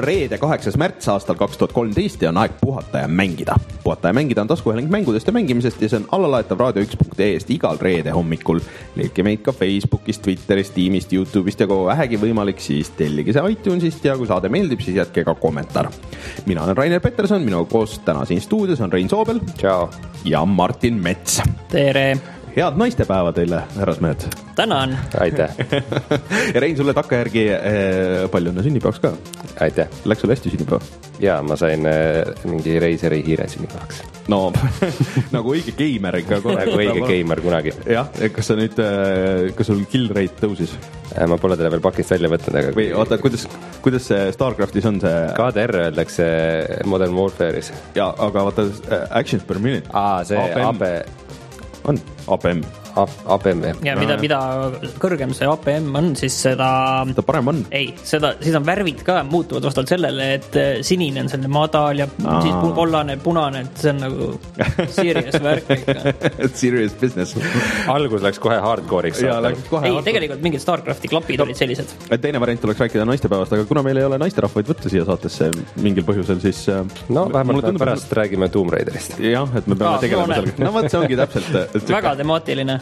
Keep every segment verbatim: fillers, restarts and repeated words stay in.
reede kaheksas märts aastal kaks tuhat kolmteist ja on aeg puhata ja mängida. Puhata ja mängida on taskuhääling mängudest ja mängimisest ja see on allalaetav raadio üks punkt ee-st igal reede hommikul. Leidke meid ka Facebookist, Twitterist, Teamist, YouTube'ist ja kui vähegi võimalik, siis tellige see iTunesist ja kui saade meeldib, siis jätke ka kommentaar. Mina olen Rainer Peterson, minu koos täna siin stuudios on Rein Soobel. Ciao. Ja Martin Mets. Tere. Head naistepäeva teile, härrasmehed. Tänan. Aitäh. Ja Rein, sulle takkajärgi eh, palju õnne sünnipäevaks ka. Aitäh. Läks sulle hästi sünnipäev? Jaa, ma sain eh, mingi Reiseri hiire sünnipäevaks. No, nagu õige geimer ikka. Nagu õige geimer kunagi. Jah, kas sa nüüd, kas sul kill rate tõusis? Ma pole teda veel pakist välja võtnud. Aga... Või oota, kuidas, kuidas see StarCraftis on see? K D R öeldakse Modern Warfare'is. Ja, aga vaata, actions per minute. Aa, see A P... On A P M. A P M, jah. Ja mida, mida kõrgem see A P M on, siis seda... Seda parem on. Ei, seda, siis on värvid ka muutuvad vastavalt sellele, et sinine on selline madal ja Aa. siis kollane, punane, et see on nagu serious värk ikka. Serious business. Algus läks kohe hardcore'iks. Ja, läks kohe ei, hardcore. Tegelikult mingid StarCrafti klapid no, olid sellised. Teine variant oleks rääkida naistepäevast, aga kuna meil ei ole naisterahvaid võtta siia saatesse mingil põhjusel, siis... No vähemalt tundub, pärast et... räägime Tomb Raiderist. Jah, et me peame Aa, tegelema no, sellega. No võt, see ongi täpselt... Väga temaatiline.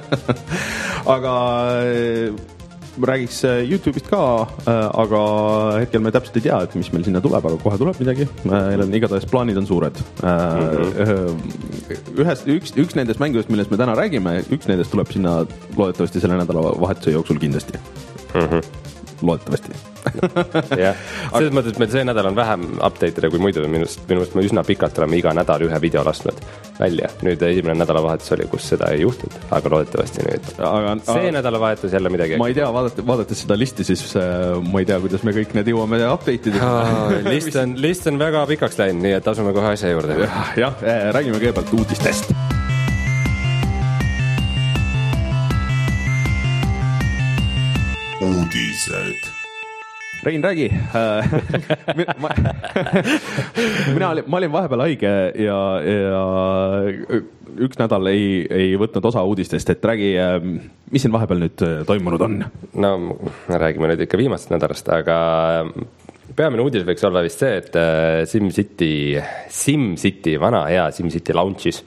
Aga räägiks YouTube'ist ka, aga hetkel me täpselt ei tea, et mis meil sinna tuleb, aga kohe tuleb midagi. Meil on igatahes plaanid on suured. Mm-hmm. Ühes, üks, üks nendest mängudest, millest me täna räägime, üks nendest tuleb sinna loodetavasti selle nädala vahetuse jooksul kindlasti. Mm-hmm. Loodetavasti. Jah, selles mõttes, et meil see nädal on vähem update'ida kui muidu. Minust, minust me üsna pikalt oleme iga nädal ühe video lasknud välja. Nüüd esimene nädalavahetus oli, kus seda ei juhtunud, aga loodetavasti nüüd. Aga, see aga, nädalavahetus jälle midagi. Ma ei tea, vaadates, vaadates seda listi, siis ma ei tea, kuidas me kõik need jõuame update'ida. Oh, list, on, list on väga pikaks läinud, nii et asume kohe asja juurde. Jah, jah, räägime kõigepealt uudistest. Uudised. Rein, räägi. ma, mina olin, ma olin vahepeal haige ja, ja üks nädal ei, ei võtnud osa uudistest, et räägi, mis siin vahepeal nüüd toimunud on? No, räägime nüüd ikka viimast nädalast, aga peamine uudis võiks olla vist see, et SimCity, SimCity, vana hea SimCity launchis.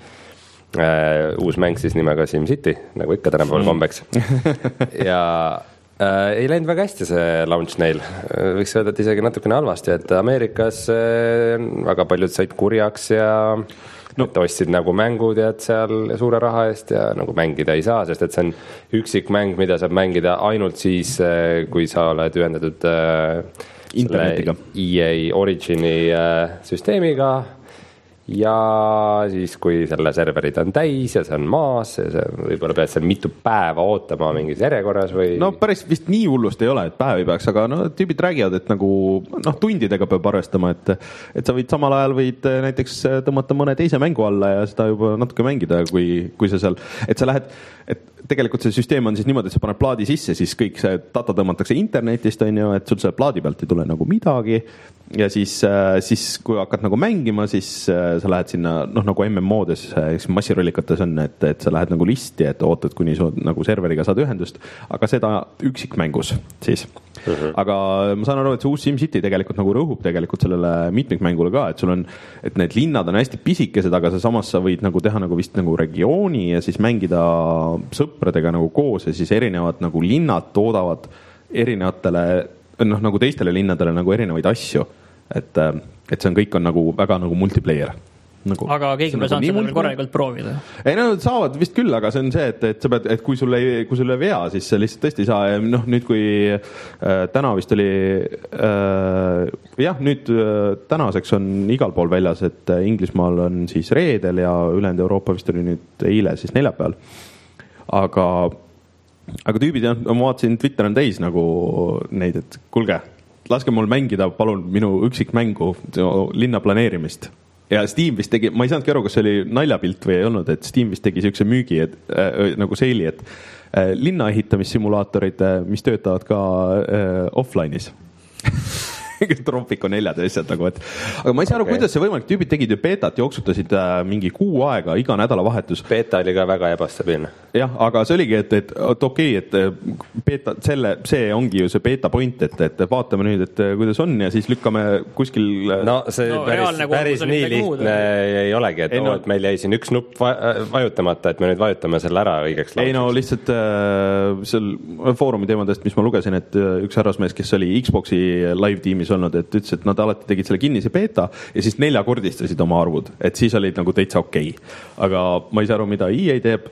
Uus mäng siis nimega SimCity, nagu ikka tänapäeval kombeks. Ja Äh, ei läinud väga hästi see launch neil. Võiks öelda, et isegi natukene halvasti, et Ameerikas äh, väga paljud said kurjaks ja no. ostsid nagu mängud ja et seal suure raha eest ja nagu mängida ei saa, sest et see on üksik mäng, mida saab mängida ainult siis, äh, kui sa oled ühendatud äh, internetiga. E A Origini äh, süsteemiga. Ja siis, kui selle serverid on täis ja see on maas, see võib-olla pead seal mitu päeva ootama mingis järjekorras või... No päris vist nii hullust ei ole, et päev ei peaks, aga no, tüübid räägivad, et nagu noh, tundidega peab arvestama, et, et sa võid samal ajal võid näiteks tõmmata mõne teise mängu alla ja seda juba natuke mängida, kui, kui sa seal, et sa lähed, et tegelikult see süsteem on siis niimoodi, et sa paned plaadi sisse, siis kõik see data tõmmatakse internetist, on ju, et sul see plaadi pealt ei tule nagu midagi ja siis, siis kui hakkad nagu mängima, siis sa lähed sinna, noh nagu M M O-des, massirollikates on, et, et sa lähed nagu listi, et ootad, kuni sa nagu serveriga saad ühendust, aga seda üksikmängus siis. Uh-huh. Aga ma saan aru, et see uus SimCity tegelikult nagu rõhub tegelikult sellele mitmikmängule ka, et sul on, et need linnad on hästi pisikesed, aga sa samas sa võid nagu teha nagu vist nagu regiooni ja siis mängida sõpradega nagu koos ja siis erinevad nagu linnad toodavad erinevatele, noh nagu teistele linnadele nagu erinevaid asju, et, et see on kõik on nagu väga nagu multiplayer. Nagu, aga keegi me saanud seda veel korralikult proovida. Ei, no saavad vist küll, aga see on see, et, et sa pead, et kui sul ei, kui sul ei vea, siis see lihtsalt tõesti ei saa. Ja noh, nüüd kui äh, täna vist oli, äh, jah, nüüd äh, tänaseks on igal pool väljas, et Inglismaal on siis reedel ja ülejäänud Euroopa vist oli nüüd eile, siis neljapäeval. Aga, aga tüübid, jah, ma vaatasin, Twitter on täis nagu neid, et kulge, laske mul mängida palun minu üksik mängu linna planeerimist. Ja Steam vist tegi, ma ei saanudki aru, kas see oli naljapilt või ei olnud, et Steam vist tegi siukse müügi, et, äh, nagu seili, et äh, linna ehitamissimulaatorid, äh, mis töötavad ka äh, offline'is. Tropico neljad ja asjad nagu, et aga ma ei saa aru okay., kuidas see võimalik, tüübid tegid ju beetat, jooksutasid äh, mingi kuu aega iga nädalavahetus. Beeta oli ka väga ebastabiilne. Jah, aga see oligi, et, et, et okei, okay, et beeta, selle, see ongi ju see beeta point, et, et vaatame nüüd, et kuidas on ja siis lükkame kuskil. No see no, päris, päris nii lihtne ei olegi, et, ei, no, et meil jäi siin üks nupp vajutamata, et me nüüd vajutame selle ära õigeks lautseks. Ei no lihtsalt äh, seal foorumi teemadest, mis ma lugesin, et üks härrasmees, kes oli Xboxi live tiimis olnud, et ütles, et nad alati tegid selle kinnise beeta ja siis neljakordistasid oma arvud, et siis olid nagu täitsa okei okay.. Aga ma ei saa aru, mida E A teeb.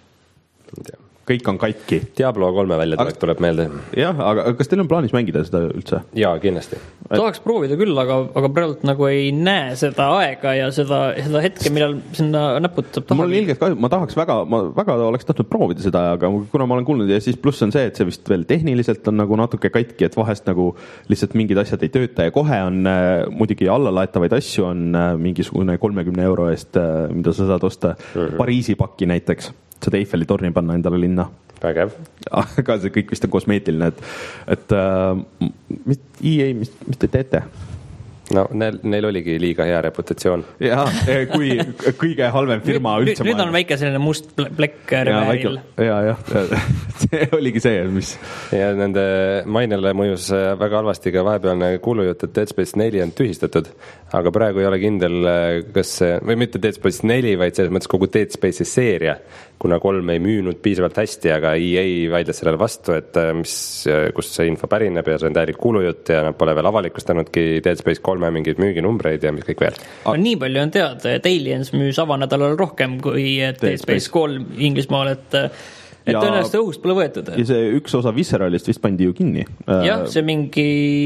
Kõik on katki. Diablo kolme välja aga, tuleb meelde. Jah, aga kas teil on plaanis mängida seda üldse? Jaa, kindlasti. Tahaks proovida küll, aga, aga praegu nagu ei näe seda aega ja seda, seda hetke, millal sinna näpud saab taha. Mul on ilgelt kahju, ma tahaks väga, ma väga oleks tahtnud proovida seda, aga kuna ma olen kuulnud ja siis pluss on see, et see vist veel tehniliselt on nagu natuke katki, et vahest nagu lihtsalt mingid asjad ei tööta ja kohe on muidugi allalaetavaid asju on mingisugune kolmekümne euro eest, mida sa saad osta mm-hmm. Pariisi pakki näiteks. Seda Eiffeli torni panna endale linna. Vägev. Aga see kõik vist on kosmeetiline, et, et uh, mis, E A, mis, mis te teete? No neil, neil oligi liiga hea reputatsioon. Jaa, kui kõige halvem firma nüüd, üldse. Nüüd on väike selline must plekk revääril. Jaa, jah, see oligi see, mis... Ja nende mainele mõjus väga halvasti ka vahepealne kuulujutt, et Dead Space neli on tühistatud, aga praegu ei ole kindel, kas see, või mitte Dead Space neli, vaid selles mõttes kogu Dead Space'i seeria, kuna kolm ei müünud piisavalt hästi, aga E A vaidles sellele vastu, et mis, kus see info pärineb ja see on täielik kuulujutt ja nad pole veel avalikustanudki Dead Space kolme mingeid müüginumbreid ja mis kõik veel. A... nii palju on teada, et Aliens müüs avanädalal rohkem kui Dead Space kolm Inglismaal, et et ja, tõenäoliselt õhust pole võetud. Ja see üks osa Visceralist vist pandi ju kinni. Jah, see mingi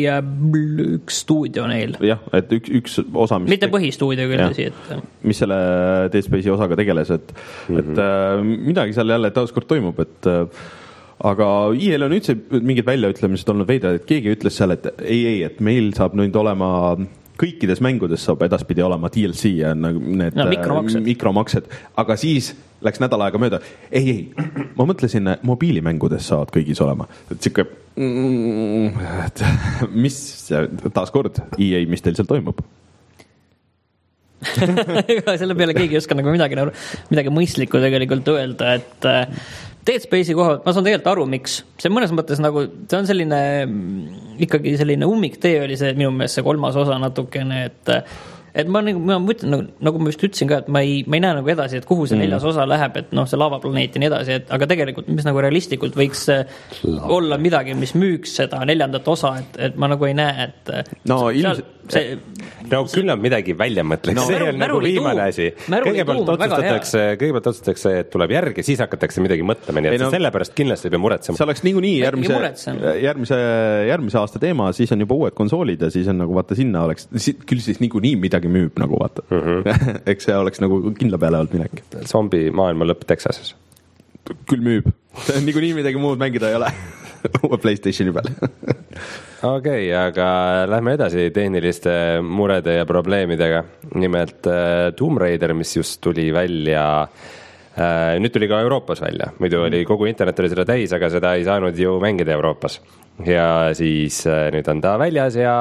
üks stuudio neil. Jah, et üks, üks osa mis mitte põhistuudio küll tõsi, et mis selle Dead Space'i osaga tegeles, et, mm-hmm. et äh, midagi seal jälle taaskord toimub, et äh, aga E A-l on üldse mingid väljaütlemised olnud veidra, et keegi ütles seal, et ei, ei, et meil saab nüüd olema kõikides mängudes saab edaspidi olema D L C ja need no, mikromaksed. mikromaksed, aga siis läks nädal aega mööda. Ei, ei, ma mõtlesin, mobiilimängudes saavad kõigis olema. Et siuke, et mis taaskord E A, mis teil seal toimub? Selle peale keegi ei oska nagu midagi, midagi mõistlikku tegelikult öelda, et Dead Space'i koha, ma saan tegelikult aru, miks. See mõnes mõttes nagu, see on selline ikkagi selline ummiktee oli see minu meelest see kolmas osa natukene, et et ma, ma mõtlen, nagu, nagu ma just ütlesin ka, et ma ei, ma ei näe nagu edasi, et kuhu see neljas osa läheb, et noh, see lavaplaneet ja nii edasi, et, aga tegelikult mis nagu realistlikult võiks Lava. olla midagi, mis müüks seda neljandat osa, et, et ma nagu ei näe, et no ilmselt see, no küll on midagi välja mõtleks, no, see on nagu viimane asi. Kõigepealt otsustatakse, kõigepealt otsustatakse, et tuleb järgi, siis hakatakse midagi mõtlema, nii et no, sellepärast kindlasti ei pea muretsema. See oleks niikuinii järgmise, järgmise, järgmise aasta teema, siis on juba uued konsoolid ja siis on nagu vaata sinna oleks, küll siis niikuinii midagi müüb nagu vaata. Mm-hmm. Eks see oleks nagu kindla peale olnud minek. Zombi maailma lõpp Texases. Küll müüb. Niikuinii midagi muud mängida ei ole. Uue PlayStationi peal. Okei, okay, aga lähme edasi tehniliste murede ja probleemidega. Nimelt äh, Tomb Raider, mis just tuli välja, äh, nüüd tuli ka Euroopas välja. Muidu oli kogu internet oli seda täis, aga seda ei saanud ju mängida Euroopas. Ja siis äh, nüüd on ta väljas ja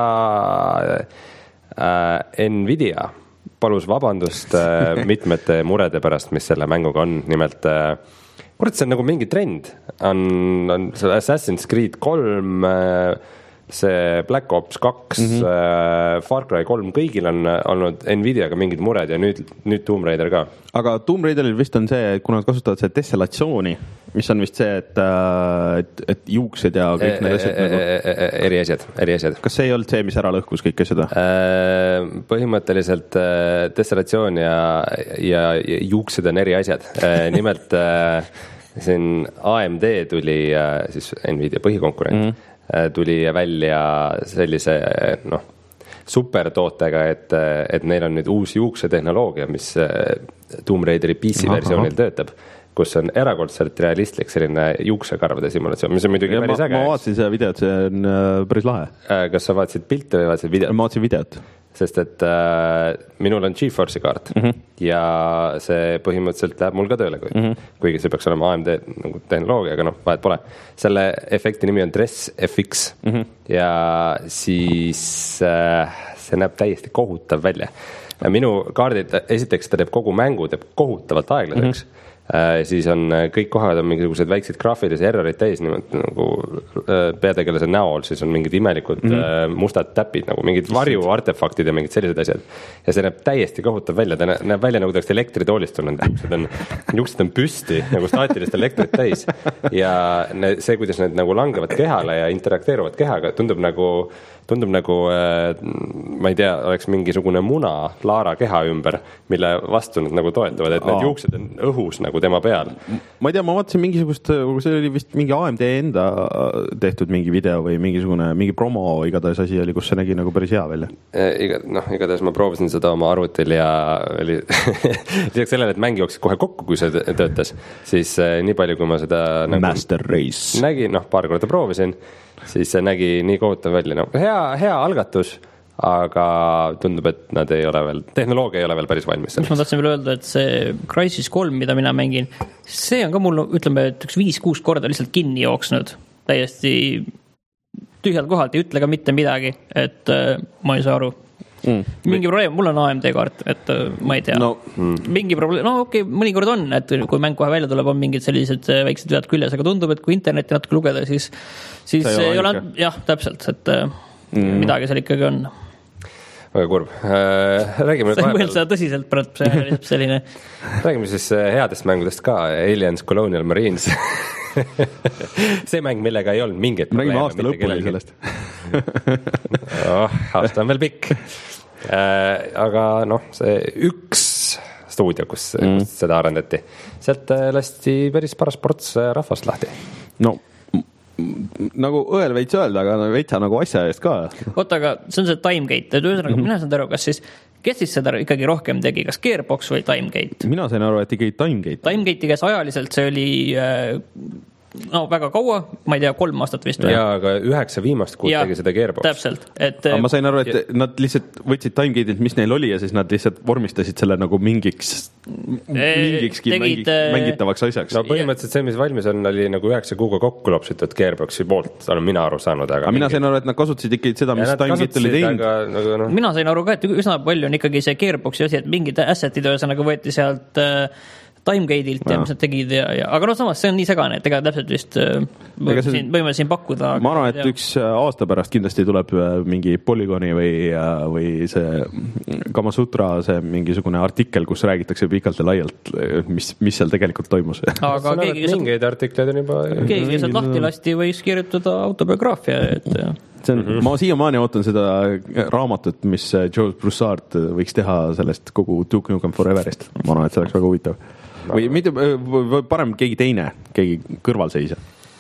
äh, Nvidia palus vabandust äh, mitmete murede pärast, mis selle mänguga on. Nimelt äh, kurat, see on nagu mingi trend, on, on Assassin's Creed kolm, see Black Ops kaks, mm-hmm. Far Cry kolm, kõigil on olnud Nvidiaga mingid mured ja nüüd, nüüd Tomb Raider ka. Aga Tomb Raideril vist on see, kuna nad kasutavad see tesselatsiooni, mis on vist see, et, et, et juuksed ja kõik e, need asjad e, nagu... E, eri asjad, eri asjad. Kas see ei olnud see, mis ära lõhkus kõik asjad? Põhimõtteliselt tesselatsioon ja, ja, ja juuksed on eri asjad. Nimelt siin A M D tuli, siis Nvidia põhikonkurent, mm-hmm. tuli välja sellise noh, supertootega, et, et neil on nüüd uus juuksetehnoloogia, mis Tomb Raideri P C versioonil töötab, kus on erakordselt realistlik selline juuksekarvade simulatsioon, mis on muidugi päris äge. Ma vaatasin seda videot, see on päris lahe. Kas sa vaatasid pilte või vaatasid videot? Ma vaatasin videot. sest et äh, minul on GeForce'i kaart mm -hmm. ja see põhimõtteliselt läheb mul ka tööle, kui, mm -hmm. kuigi see peaks olema A M D nagu tehnoloogia, aga noh, vahet pole. Selle efekti nimi on Dress F X mm -hmm. ja siis äh, see näeb täiesti kohutav välja. Minu kaardid, esiteks ta teeb kogu mängu, teeb kohutavalt aeglaseks. Mm -hmm. Äh, siis on kõik kohad on mingisugused väiksed graafilisi errorid täis niimoodi nagu äh, peategelase näol, siis on mingid imelikud mm -hmm. äh, mustad täpid, nagu mingid varju artefaktid ja mingid sellised asjad. Ja see näeb täiesti kohutav välja, ta näeb välja nagu ta oleks elektritoolist tulnud, juuksed on, juuksed on püsti nagu staatilist elektrit täis. Ja ne, see, kuidas need nagu langevad kehale ja interakteeruvad kehaga, tundub nagu tundub nagu, ma ei tea, oleks mingisugune muna Laara keha ümber, mille vastu nad nagu toetuvad, et need Aa. juuksed on õhus nagu tema peal. Ma ei tea, ma vaatasin mingisugust, see oli vist mingi A M D enda tehtud mingi video või mingisugune, mingi promo igatahes asi oli, kus see nägi nagu päris hea välja. Iga, noh, igatahes ma proovisin seda oma arvutil ja oli lisaks sellele, et mäng jooksis kohe kokku, kui see töötas, siis nii palju, kui ma seda nagu Master Race nägin, noh, paar korda proovisin, siis see nägi nii kohutav välja, no hea, hea algatus, aga tundub, et nad ei ole veel, tehnoloogia ei ole veel päris valmis. Ma tahtsin veel öelda, et see Crysis kolm, mida mina mängin, see on ka mul, ütleme, et üks viis-kuus korda lihtsalt kinni jooksnud, täiesti tühjalt kohalt, ei ütle ka mitte midagi, et äh, ma ei saa aru. Mm. Mingi probleem, mul on A M D kaart, et äh, ma ei tea no. mm. mingi probleem, no okei okay,, mõnikord on, et kui mäng kohe välja tuleb, on mingid sellised väiksed vead küljes, aga tundub, et kui internetti natuke lugeda, siis, siis ei, ei ole, jah, täpselt, et mm. midagi seal ikkagi on. Väga kurb. Räägime sa ei mõelnud seda tõsiselt, praegu see oli selline. Räägime siis headest mängudest ka, Aliens Colonial Marines. See mäng, millega ei olnud mingit probleeme. Räägime aasta lõpuni sellest. oh, aasta on veel pikk. Aga noh, see üks stuudio, kus, mm. kus seda arendati, sealt lasti päris paras ports rahvast lahti. No nagu õel veits öelda, aga veitsa nagu asja eest ka. Oota, aga see on see Timegate, et ühesõnaga mm-hmm. mina sain aru, kas siis, kes siis seda ikkagi rohkem tegi, kas Gearbox või Timegate? Mina sain aru, et ikkagi Timegate. Timegate, kes ajaliselt see oli no väga kaua, ma ei tea, kolm aastat vist. Jaa, aga üheksa viimast kuud tegi seda Gearbox. Täpselt. Et, aga ma sain aru, et ja, nad lihtsalt võtsid Timegate'ilt, mis neil oli ja siis nad lihtsalt vormistasid selle nagu mingiks mingikski tegid, mängitavaks asjaks. No põhimõtteliselt see, mis valmis on, oli nagu üheksa kuuga kokku lopsitud Gearboxi poolt, olen mina aru saanud. Aga, aga mina sain aru, et nad kasutasid ikkagi seda, mis Timegate oli teinud. Nagu, no. Mina sain aru ka, et üsna palju on ikkagi see Gearboxi asi, et mingid assetid ühesõnaga võeti sealt Timegate'ilt ja mis nad tegid ja, ja aga no samas see on nii segane, et ega täpselt vist võime see, siin, võime siin pakkuda. Ma arvan, et ja. üks aasta pärast kindlasti tuleb mingi Polygoni või, või see Kamasutra see mingisugune artikkel, kus räägitakse pikalt ja laialt, mis, mis seal tegelikult toimus. Aga keegi, mingeid artikleid on juba keegi, kes lahti lasti võiks kirjutada autobiograafia, et see on, mm-hmm. ma siiamaani ootan seda raamatut, mis Joe Broussard võiks teha sellest kogu Duke Nukem Foreverist. Ma arvan, et see oleks väga huvitav. Või mitte, või parem keegi teine, keegi kõrvalseisja.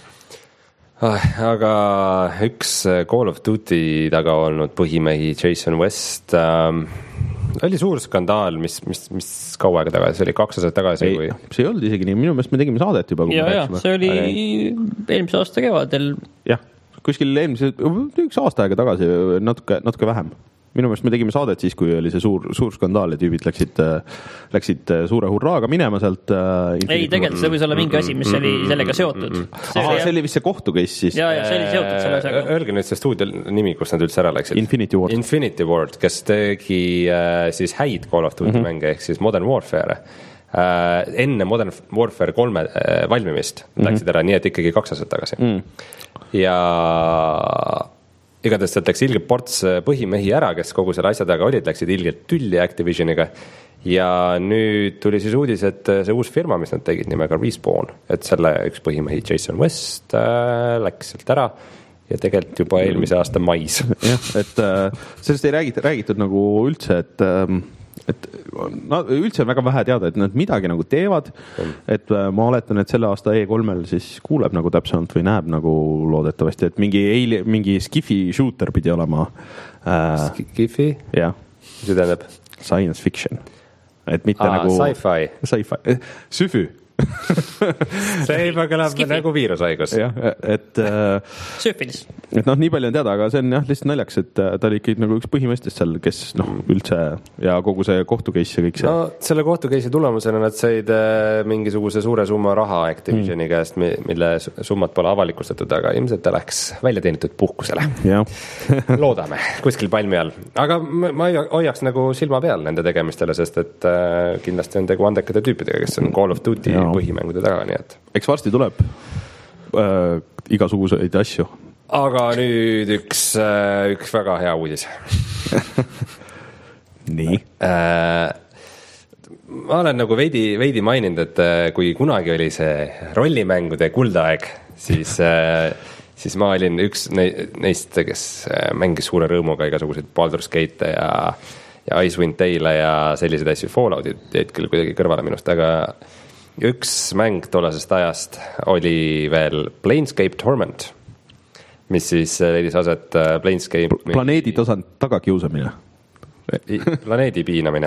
Aga üks Call of Duty taga olnud põhimehi Jason West ähm, oli suur skandaal, mis, mis, mis kaua aega tagasi, see oli kaks aastat tagasi. Ei, või... see ei olnud isegi nii, minu meelest me tegime saadet juba. Ja, ja, see oli eelmise aasta kevadel. Jah, kuskil eelmise, üks aasta aega tagasi, natuke, natuke vähem. Minu meelest me tegime saadet siis, kui oli see suur, suur skandaal ja tüübid läksid, läksid suure hurraaga minema sealt. Ei, tegelikult see võis olla mingi asi, mis oli sellega seotud. See, Aha, see oli vist see kohtu case siis. Ja, ja see oli seotud selle asjaga. Öelge nüüd see stuudio nimi, kus nad üldse ära läksid. Infinity Ward. Infinity Ward, kes tegi siis häid Call of Duty mm-hmm. mänge, ehk siis Modern Warfare. Enne Modern Warfare kolme valmimist mm-hmm. läksid ära, nii et ikkagi kaks aastat tagasi. Mm. Ja... igatahes sealt läks ilgelt ports põhimehi ära, kes kogu selle asja taga olid, läksid ilgelt tülli Activisioniga ja nüüd tuli siis uudis, et see uus firma, mis nad tegid nimega Respawn, et selle üks põhimehi Jason West äh, läks sealt ära ja tegelikult juba eelmise aasta mais. Jah, et äh, sellest ei räägitud, räägitud nagu üldse, et äh, et no, üldse on väga vähe teada, et nad midagi nagu teevad, et ma oletan, et selle aasta E kolmel siis kuuleb nagu täpsemalt või näeb nagu loodetavasti, et mingi, eili, mingi skifi shooter pidi olema. Skifi? Jah. Mis see tähendab? Science fiction. Et mitte Aa, nagu sci-fi. Sci-fi. Süfü. see juba kõlab Skifi. Nagu viirushaigus. jah, et sööfilis. et noh, nii palju on teada, aga see on jah lihtsalt naljaks, et ta oli ikkagi nagu üks põhimeestest seal, kes noh, üldse ja kogu see kohtu case ja kõik see. No selle kohtu case'i tulemusena nad said mingisuguse suure summa raha Activisioni mm. käest, mille summat pole avalikustatud, aga ilmselt ta läks välja teenitud puhkusele. Loodame kuskil palmi all. Aga ma hoiaks nagu silma peal nende tegemistele, sest et kindlasti on tegu andekate tüüpidega, kes on Call of Duty ja. Põhimängude taga, nii et. Eks varsti tuleb äh, igasuguseid asju. Aga nüüd üks, üks väga hea uudis. nii? Äh, ma olen nagu veidi, veidi maininud, et kui kunagi oli see rollimängude kuldaeg, siis, siis ma olin üks neist, kes mängis suure rõõmuga igasuguseid Baldur's Gate ja, ja Icewind Dale'e ja selliseid asju. Falloutit jäid küll kuidagi kõrvale minust, aga üks mäng tollasest ajast oli veel Planescape Torment, mis siis leidis aset Planescape planeedi tasand tagakiusamine. Planeedi piinamine.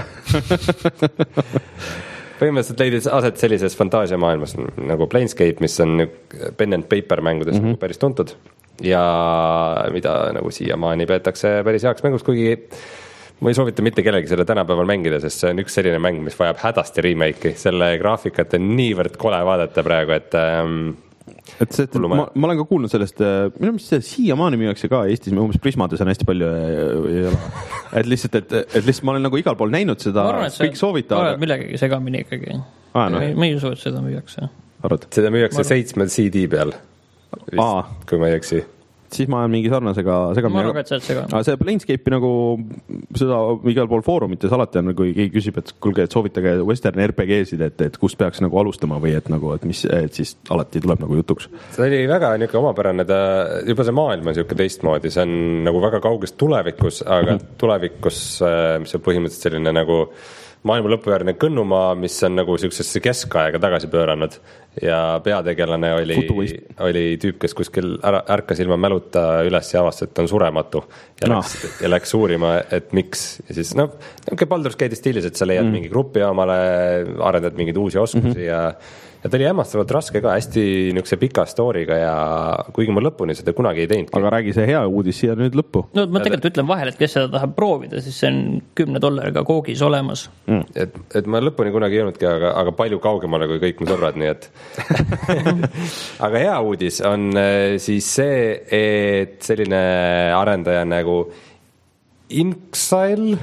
Põhimõtteliselt leidis aset sellises fantaasiamaailmas nagu Planescape, mis on pen and paper mängudes mm-hmm. päris tuntud ja mida nagu siiamaani peetakse päris heaks mängus, kuigi ma ei soovita mitte kellegi selle tänapäeval mängida, sest see on üks selline mäng, mis vajab hädasti remake'i. Selle graafikat on niivõrd kole vaadata praegu, et ähm, et see, et ma, ma olen ka kuulnud sellest, minu meelest see siiamaani müüakse ka Eestis, me umbes Prismades on hästi palju ja, et lihtsalt, et, et lihtsalt ma olen nagu igal pool näinud seda, arvan, kõik soovita. Ma arvan, et millegagi segamini ikkagi. Ah, no. Ma ei usu, et seda müüakse. Arvad? Seda müüakse seitsme C D peal, vist, kui ma ei eksi. Siis ma olen mingi sarnasega segamini. Ma arvan, et see on segamini. Aga see Planescape'i nagu seda igal pool foorumites alati on, kui keegi küsib, et kulge, et soovitage Western R P G-sid, et, et kust peaks nagu alustama või et nagu, et mis, et siis alati tuleb nagu jutuks. See oli väga niisugune omapärane, ta juba see maailm on niisugune teistmoodi, see on nagu väga kauges tulevikus, aga mm. tulevikus, mis on põhimõtteliselt selline nagu maailma lõpujärgne kõnnumaa, mis on nagu sellisesse keskaega tagasi pööranud ja peategelane oli, oli tüüp, kes kuskil ära, ärkas ilma mäluta üles ja avastas, et on surematu ja, no. läks, ja läks uurima, et miks ja siis noh, niisugune Baldur's Gate stiilis, et sa leiad mm. mingi grupi omale, arendad mingeid uusi oskusi mm-hmm. ja ja ta oli hämmastavalt raske ka, hästi niisuguse pika story'ga ja kuigi ma lõpuni seda kunagi ei teinud. Aga räägi see hea uudis siia nüüd lõppu. No ma tegelikult ütlen vahel, et kes seda tahab proovida, siis see on kümne dollariga koogis olemas. Mm. Et, et ma lõpuni kunagi ei jõudnudki, aga, aga palju kaugemale kui kõik mu sõbrad, nii et aga hea uudis on siis see, et selline arendaja nagu Inxile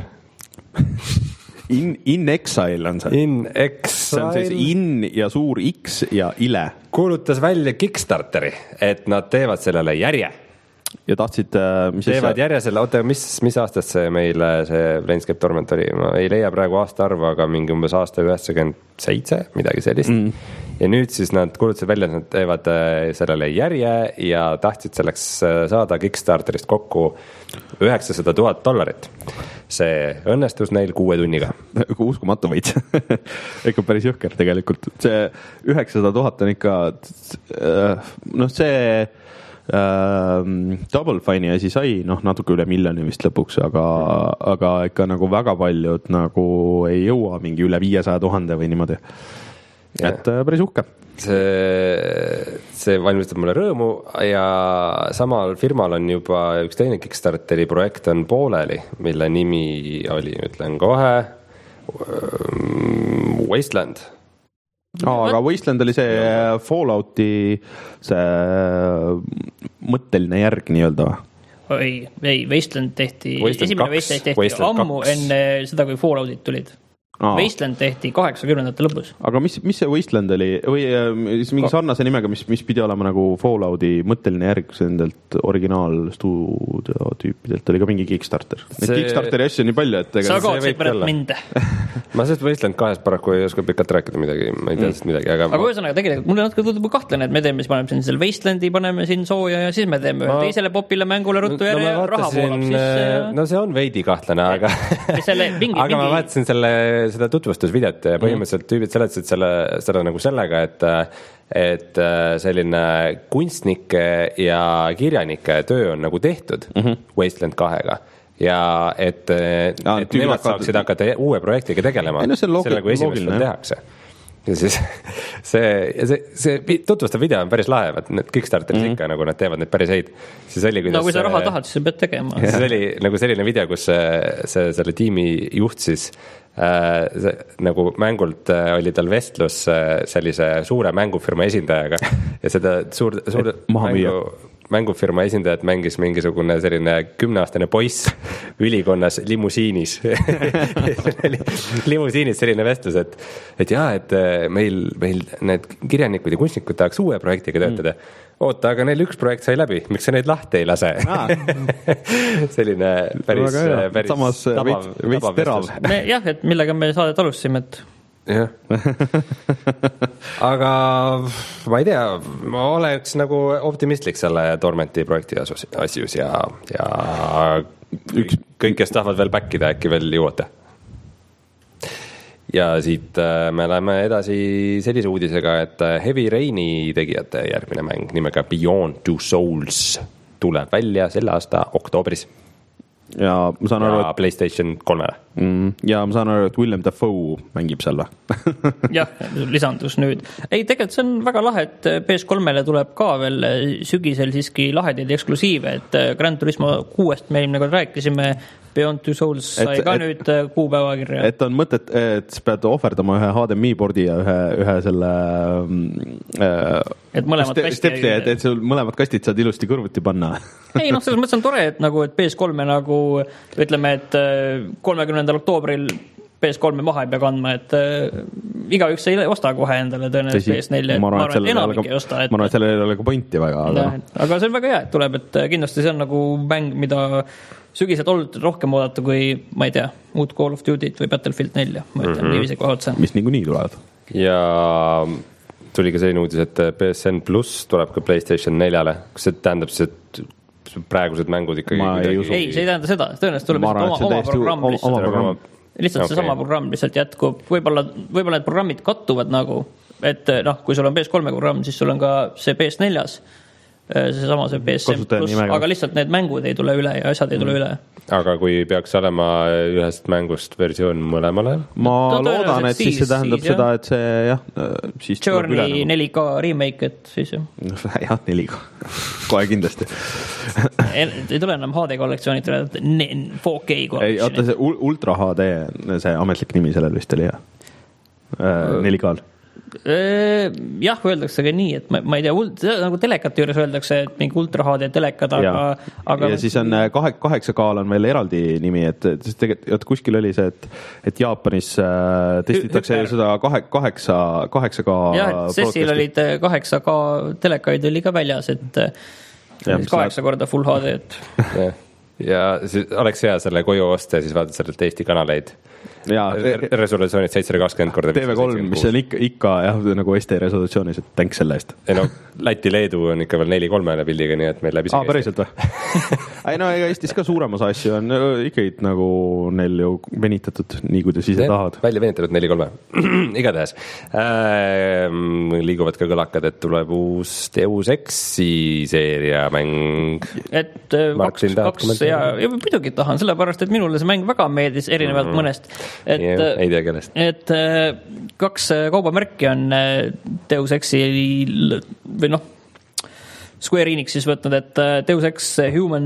In, in Exile on see. In Exile. See on siis in ja suur X ja ile. Kuulutas välja Kickstarteri, et nad teevad sellele järje. Ja tahtsid, mis teevad see... järje selle, oota, mis, mis aastast see meil see Planescape Torment oli? Ma ei leia praegu aasta arvu, aga mingi umbes aasta üheksakümmend seitse, midagi sellist. Mm. Ja nüüd siis nad kuulutasid välja, et nad teevad sellele järje ja tahtsid selleks saada Kickstarterist kokku üheksasada tuhat dollarit. See õnnestus neil kuue tunniga. Uskumatu veits. Ikka päris jõhker tegelikult. See üheksasada tuhat on ikka, noh see äh, Double Fine'i asi sai, noh natuke üle miljoni vist lõpuks, aga, aga ikka nagu väga paljud nagu ei jõua mingi üle viiesaja tuhande või niimoodi. Ja. Et päris uhke. See, see valmistab mulle rõõmu ja samal firmal on juba üks teine Kickstarteri projekt on pooleli, mille nimi oli, ütlen kohe, Wasteland. Aa, aga Wasteland oli see Fallouti see mõtteline järg nii-öelda või? Ei, ei, Wasteland tehti, Wasteland esimene kaks, Wasteland tehti Wasteland ammu kaks. Enne seda, kui Falloutit tulid. Aa. Wasteland tehti kaheksakümnendate lõpus. Aga mis, mis see Wasteland oli? Või mingi sarnase nimega, mis, mis pidi olema nagu Fallouti mõtteline järg endalt originaalstuudio tüüpidelt, oli ka mingi Kickstarter. Need see... Kickstarteri asju on nii palju, et... Sa kaotsid pärast mind. Ma sellest Wasteland kahest paraku ei oska pikalt rääkida midagi, ma ei tea sest midagi, aga... Aga ühesõnaga tegelikult mulle natuke tundub kahtlane, et me teeme, siis paneme siin selle Wastelandi, paneme siin sooja ja siis me teeme ma... teisele popile mängule ruttu järje no, raha voolab siis... No see on veidi kahtlane, aga... selle, mingi, aga mingi... ma vaatasin selle, seda tutvustusvideot ja põhimõtteliselt tüübid seletasid selle, seda nagu sellega, et, et selline kunstnike ja kirjanike töö on nagu tehtud mm-hmm. Wasteland kahega ja et, ja, et nemad saaksid hakata uue projektiga tegelema, ei, no see loogiline, selle kui esimest veel tehakse. ja siis see, see, see tutvustav video on päris lahe, et need Kickstarteris mm-hmm. ikka nagu nad teevad neid päris häid. Siis oli, no kui sa raha tahad, siis sa pead tegema. Siis oli nagu selline video, kus see, see selle tiimi juht siis äh, see, nagu mängult äh, oli tal vestlus äh, sellise suure mängufirma esindajaga ja seda suur, suur mängu, mängufirma esindajat mängis mingisugune selline kümneaastane poiss ülikonnas limusiinis limusiinis selline vestlus, et, et jaa, et meil, meil need kirjanikud ja kunstnikud tahaks uue projektiga töötada. Oota, aga neil üks projekt sai läbi, miks sa neid lahti ei lase? selline päris, päris samas tabav, veits terav. Jah, et millega me saadet alustasime, et jah. Aga ma ei tea, ma oleks nagu optimistlik selle Tormenti projekti asjus ja, ja üks, kõik, kes tahavad veel backida, äkki veel jõuate. Ja siit me läheme edasi sellise uudisega, et Heavy Raini tegijate järgmine mäng nimega Beyond Two Souls tuleb välja selle aasta oktoobris. Ja ma saan aru, et PlayStation kolmele. Mm, ja ma saan aru, et William Dafoe mängib seal või? jah, lisandus nüüd. Ei, tegelikult see on väga lahe, et P S kolmele tuleb ka veel sügisel siiski lahedaid eksklusiive, et Gran Turismo kuuest me eelmine kord rääkisime, Beyond Two Souls sai et, ka et, nüüd kuupäeva kirja. Et on mõtet, et sa pead ohverdama ühe H D M I pordi ja ühe, ühe selle äh, et mõlemad ste, stepsi, et, et sul mõlemad kastid saad ilusti kõrvuti panna. ei, noh, selles mõttes on tore, et nagu, et P S kolme nagu ütleme, et kolmekümnendal oktoobril P S kolme maha ei pea kandma, et äh, igaüks ei osta kohe endale tõenäoliselt P S neli, et ma arvan, et enamik ei osta. Ma arvan, et sellel ei ole ka pointi väga. Aga, aga see on väga hea, et tuleb, et kindlasti see on nagu mäng, mida sügised olnud rohkem oodata kui, ma ei tea, uut Call of Duty't või Battlefield nelja, ma ütlen mm-hmm. niiviisi kohe otse. Mis niikuinii tulevad. Ja tuli ka selline uudis, et P S N Plus tuleb ka PlayStation neljale. Kas see tähendab, et praegused mängud ikkagi... Ei, ei, see ei tähenda seda. Tõenäoliselt tuleb oma, oma programm lihtsalt. Oma programm. Lihtsalt okay. See sama programm lihtsalt jätkub. Võib-olla, võib-olla need programmid kattuvad nagu, et noh, kui sul on P S kolme programm, siis sul on ka see P S neljas. See sama see P S N plus, aga lihtsalt need mängud ei tule üle ja asjad ei tule üle. Aga kui peaks olema ühest mängust versioon mõlemale? Ma no, loodan, et siis see tähendab siis, seda, et see jah, siis Journey tuleb üle. neli K remake, et siis jah. jah, neli K. Kohe kindlasti. ei tule enam H D kollektsioonid, tuleb four K kollektsioonid. Ei, oota, see Ultra H D, see ametlik nimi sellel vist oli jah. neli K-l. jah, öeldakse ka nii, et ma, ma ei tea, nagu telekate juures öeldakse, et mingi Ultra H D telekad, aga, aga ja siis on kahe, kaheksa K-l on veel eraldi nimi, et tegelikult kuskil oli see, et, et Jaapanis äh, testitakse Hüper. Seda kahe, kaheksa, kaheksa K jah, et Cessil olid kaheksa K telekaid oli ka väljas, et ja, kaheksa läheb... korda full H D, et ja, ja siis oleks hea selle koju osta ja siis vaadata sellelt Eesti kanaleid ja resolutsioonid seitsesada kakskümmend korda T V kolm, mis on ikka, ikka jah, nagu Eesti resolutsioonis, et tänks selle eest. Ei no, Läti-Leedu on ikka veel neli kolmele pildiga, nii et meil läbi aa, päriselt või? ei no, ega Eestis ka suurem osa asju on ikkagi nagu neil ju venitatud, nii kuidas ise tahavad. Välja venitatud neli kolme. Igatahes. Äh, liiguvad ka kõlakad, et tuleb uus Deus Exi seeria mäng. Et Martin kaks, kaks ja, ja muidugi tahan, sellepärast, et minule see mäng väga meeldis erinevalt mm. mõnest. Et, yeah, ei tea kellest. Et kaks kaubamärki on Deus Exi või noh, Square Enix siis võtnud, et Deus Ex Human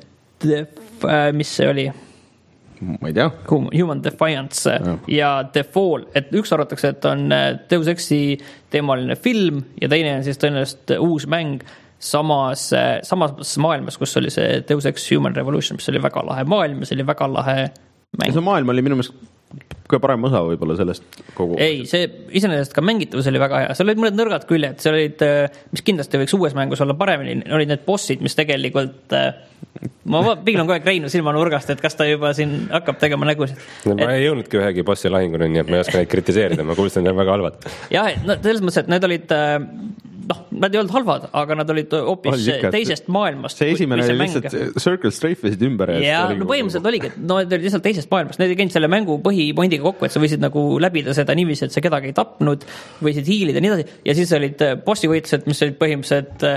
Def, mis see oli? Ma ei tea. Human Defiance ja, ja The Fall, et üks arvatakse, et on Deus Exi teemaline film ja teine on siis tõenäoliselt uus mäng samas, samas maailmas, kus oli see Deus Ex Human Revolution, mis oli väga lahe maailm ja see oli väga lahe mäng. See maailm oli minu meelest ka parem osa võib-olla sellest kogu... Ei, see iseenesest ka mängitavus oli väga hea. Seal olid mõned nõrgad küljed, seal olid, mis kindlasti võiks uues mängus olla paremini, olid need bossid, mis tegelikult... Ma piglan kogu aeg Reinu silma nurgast, et kas ta juba siin hakkab tegema nägusid. No, ma et... ei jõudnudki ühegi bossi lahinguni, nii et ma ei oska neid kritiseerida, ma kuulsin, et need on väga halvad. Jah, no, selles mõttes, et need olid... noh, nad ei olnud halvad, aga nad olid hoopis teisest maailmast. See esimene oli lihtsalt Circle Strafesid ümber. Ja, no põhimõtteliselt oligi, et no, need olid lihtsalt teisest maailmast. Need ei käinud selle mängu põhipoindiga kokku, et sa võisid nagu läbida seda niiviisi, et sa kedagi ei tapnud, võisid hiilida ja nii edasi. Ja siis olid bossi võitlused, mis olid põhimõtteliselt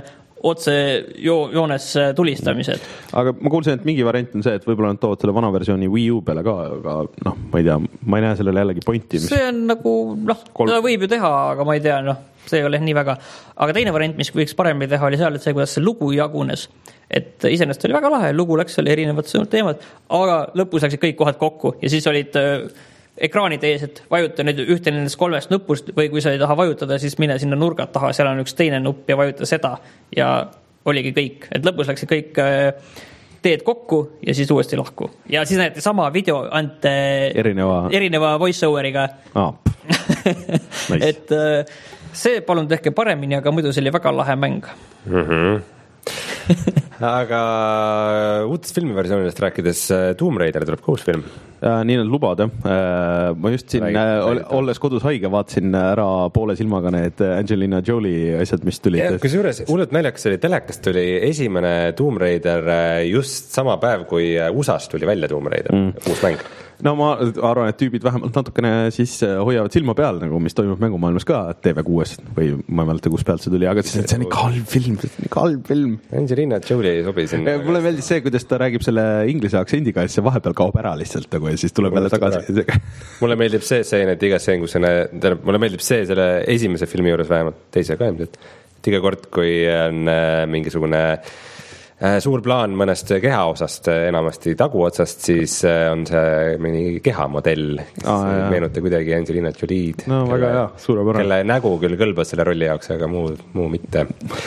otse jo- joones tulistamised. Aga ma kuulsin, et mingi variant on see, et võib-olla nad toovad selle vana versiooni Wii U peale ka, aga noh, ma ei tea, ma ei näe sellele jällegi pointi. Mis... See on nagu, noh, Kolm... seda võib ju teha, aga ma ei tea, noh, see ei ole nii väga. Aga teine variant, mis võiks paremini teha, oli seal, et see, kuidas see lugu jagunes. Et iseenesest oli väga lahe, lugu läks seal erinevad teemad, aga lõpus läksid kõik kohad kokku ja siis olid äh, ekraanid ees, et vajuta nüüd ühte nendest kolmest nupust või kui sa ei taha vajutada, siis mine sinna nurgad taha, seal on üks teine nupp ja vajuta seda ja oligi kõik. Et lõpus läksid kõik äh, teed kokku ja siis uuesti lahku. Ja siis näete sama video ante erineva, erineva voice-overiga. Ah, nice. Et äh, see palun tehke paremini, aga muidu see oli väga lahe mäng. Mhm. Aga uutest filmiversioonidest rääkides Tomb Raider tuleb ka uus film. Ja, nii nad lubad, jah. Ma just siin, Räägid, olles kodus haige, vaatasin ära poole silmaga need Angelina Jolie asjad, mis tulid. Kus juures, hullult naljakas oli, telekast tuli esimene Tomb Raider just sama päev, kui U S A-s tuli välja Tomb Raider, mm. uus mäng. No ma arvan, et tüübid vähemalt natukene siis hoiavad silma peal, nagu mis toimub mängumaailmas ka T V kuues või ma ei mäleta, kus pealt see tuli, aga see on ikka halb film, halb film. Angelina Jolie ei sobi sinna. Mulle meeldis see, kuidas ta räägib selle inglise aktsendiga, et see vahepeal kaob ära lihtsalt nagu ja siis tuleb jälle tagasi. Mulle meeldib see seen, et iga seen, kus see, mulle meeldib see selle esimese filmi juures vähemalt, teise ka ilmselt, et iga kord, kui on mingisugune suur plaan mõnest kehaosast enamasti taguotsast, siis on see mingi kehamodell, kes ah, meenuta kuidagi Angelina Jolie'd. No väga hea, suurepärane. Kelle nägu küll kõlbas selle rolli jaoks, aga muu, muu mitte.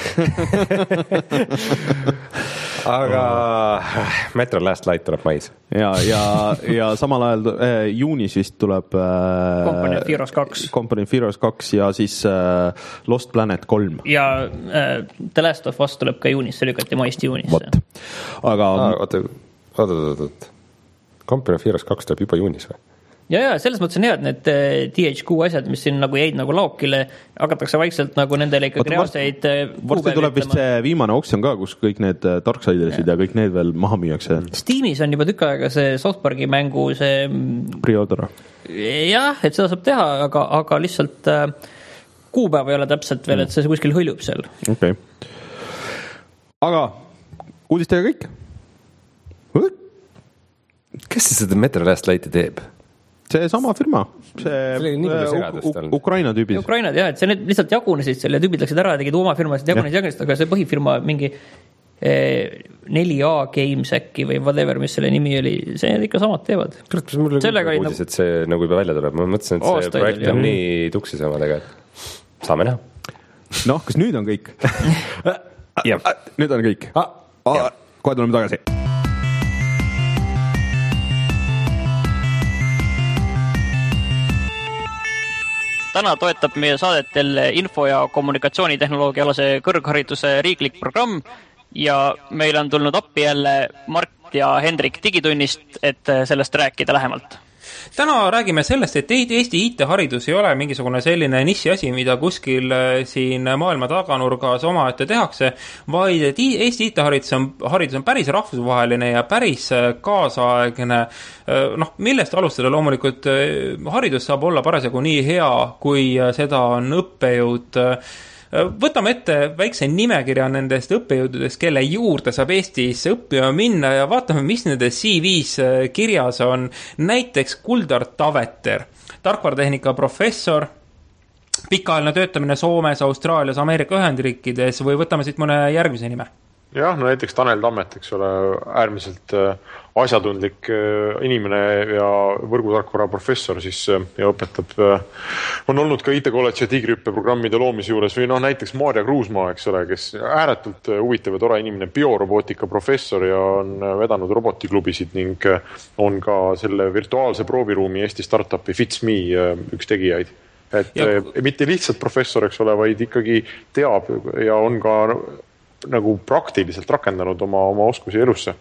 Aga Metro Last Light tuleb mais. Ja, ja, ja samal ajal äh, juunis vist tuleb äh, Company of Heroes kaks. Company of Heroes kaks ja siis äh, Lost Planet kolm. Ja äh, The Last of Us tuleb ka juunis, see lükati maist juunis. Vot. Aga ah, oota, oota, oota, oota. Company of Heroes kaks tuleb juba juunis või? Ja, ja selles mõttes on hea, et need T H Q asjad, mis siin nagu jäid nagu laukile, hakatakse vaikselt nagu nendele ikkagi reaalseid varsti tuleb vist see viimane oksjon ka, kus kõik need Darksidersid ja. ja kõik need veel maha müüakse. Steamis on juba tükk aega see South Parki mängu see Pre-order. Jah, et seda saab teha, aga, aga lihtsalt äh, kuupäev ei ole täpselt veel, et see kuskil hõljub seal. Okei. Okay. Aga uudistega kõik? Kes see seda Metro Last Lighti teeb? See sama firma, see uh, Ukraina tüübid. Ukraina, jah, et see need lihtsalt jagunesid seal ja tüübid läksid ära ja tegid oma firmasid, jagunesid, jagunesid, aga see põhifirma mingi eh, neli A Games äkki või whatever, mis selle nimi oli, see ikka samad teevad. Kurat, kas mul oli uudis, et see nagu juba välja tuleb, ma mõtlesin, et see projekt on nii tuksis oma tegelikult. Saame näha. Noh, kas nüüd on kõik? Nüüd on kõik. Kohe tuleme tagasi. Täna toetab meie saadetel info- ja kommunikatsioonitehnoloogialase kõrghariduse riiklik programm ja meil on tulnud appi jälle Mart ja Hendrik Digitunnist, et sellest rääkida lähemalt. Täna räägime sellest, et Eesti I T-haridus ei ole mingisugune selline niši asi, mida kuskil siin maailma taganurgas omaette tehakse, vaid et Eesti I T-haridus on, haridus on päris rahvusvaheline ja päris kaasaegne, noh, millest alustada loomulikult haridus saab olla parasjagu nii hea, kui seda on õppejõud. Võtame ette väikse nimekirja nendest õppejõududest, kelle juurde saab Eestis õppima minna ja vaatame, mis nende C V-s kirjas on. Näiteks Kuldar Taveter, tarkvaratehnika professor, pikaajaline töötamine Soomes, Austraalias, Ameerika Ühendriikides või võtame siit mõne järgmise nime? Jah, no näiteks Tanel Tammet, eks ole, äärmiselt asjatundlik inimene ja võrgutarkvara professor siis ja õpetab, on olnud ka I T-kolledži ja Tigrihüppe programmide loomise juures või noh, näiteks Maarja Kruusmaa, eks ole, kes ääretult huvitav ja tore inimene, biorobootika professor ja on vedanud robotiklubisid ning on ka selle virtuaalse prooviruumi Eesti startupi FitsMe üks tegijaid. Et ja mitte lihtsalt professor, eks ole, vaid ikkagi teab ja on ka nagu praktiliselt rakendanud oma, oma oskusi elusse.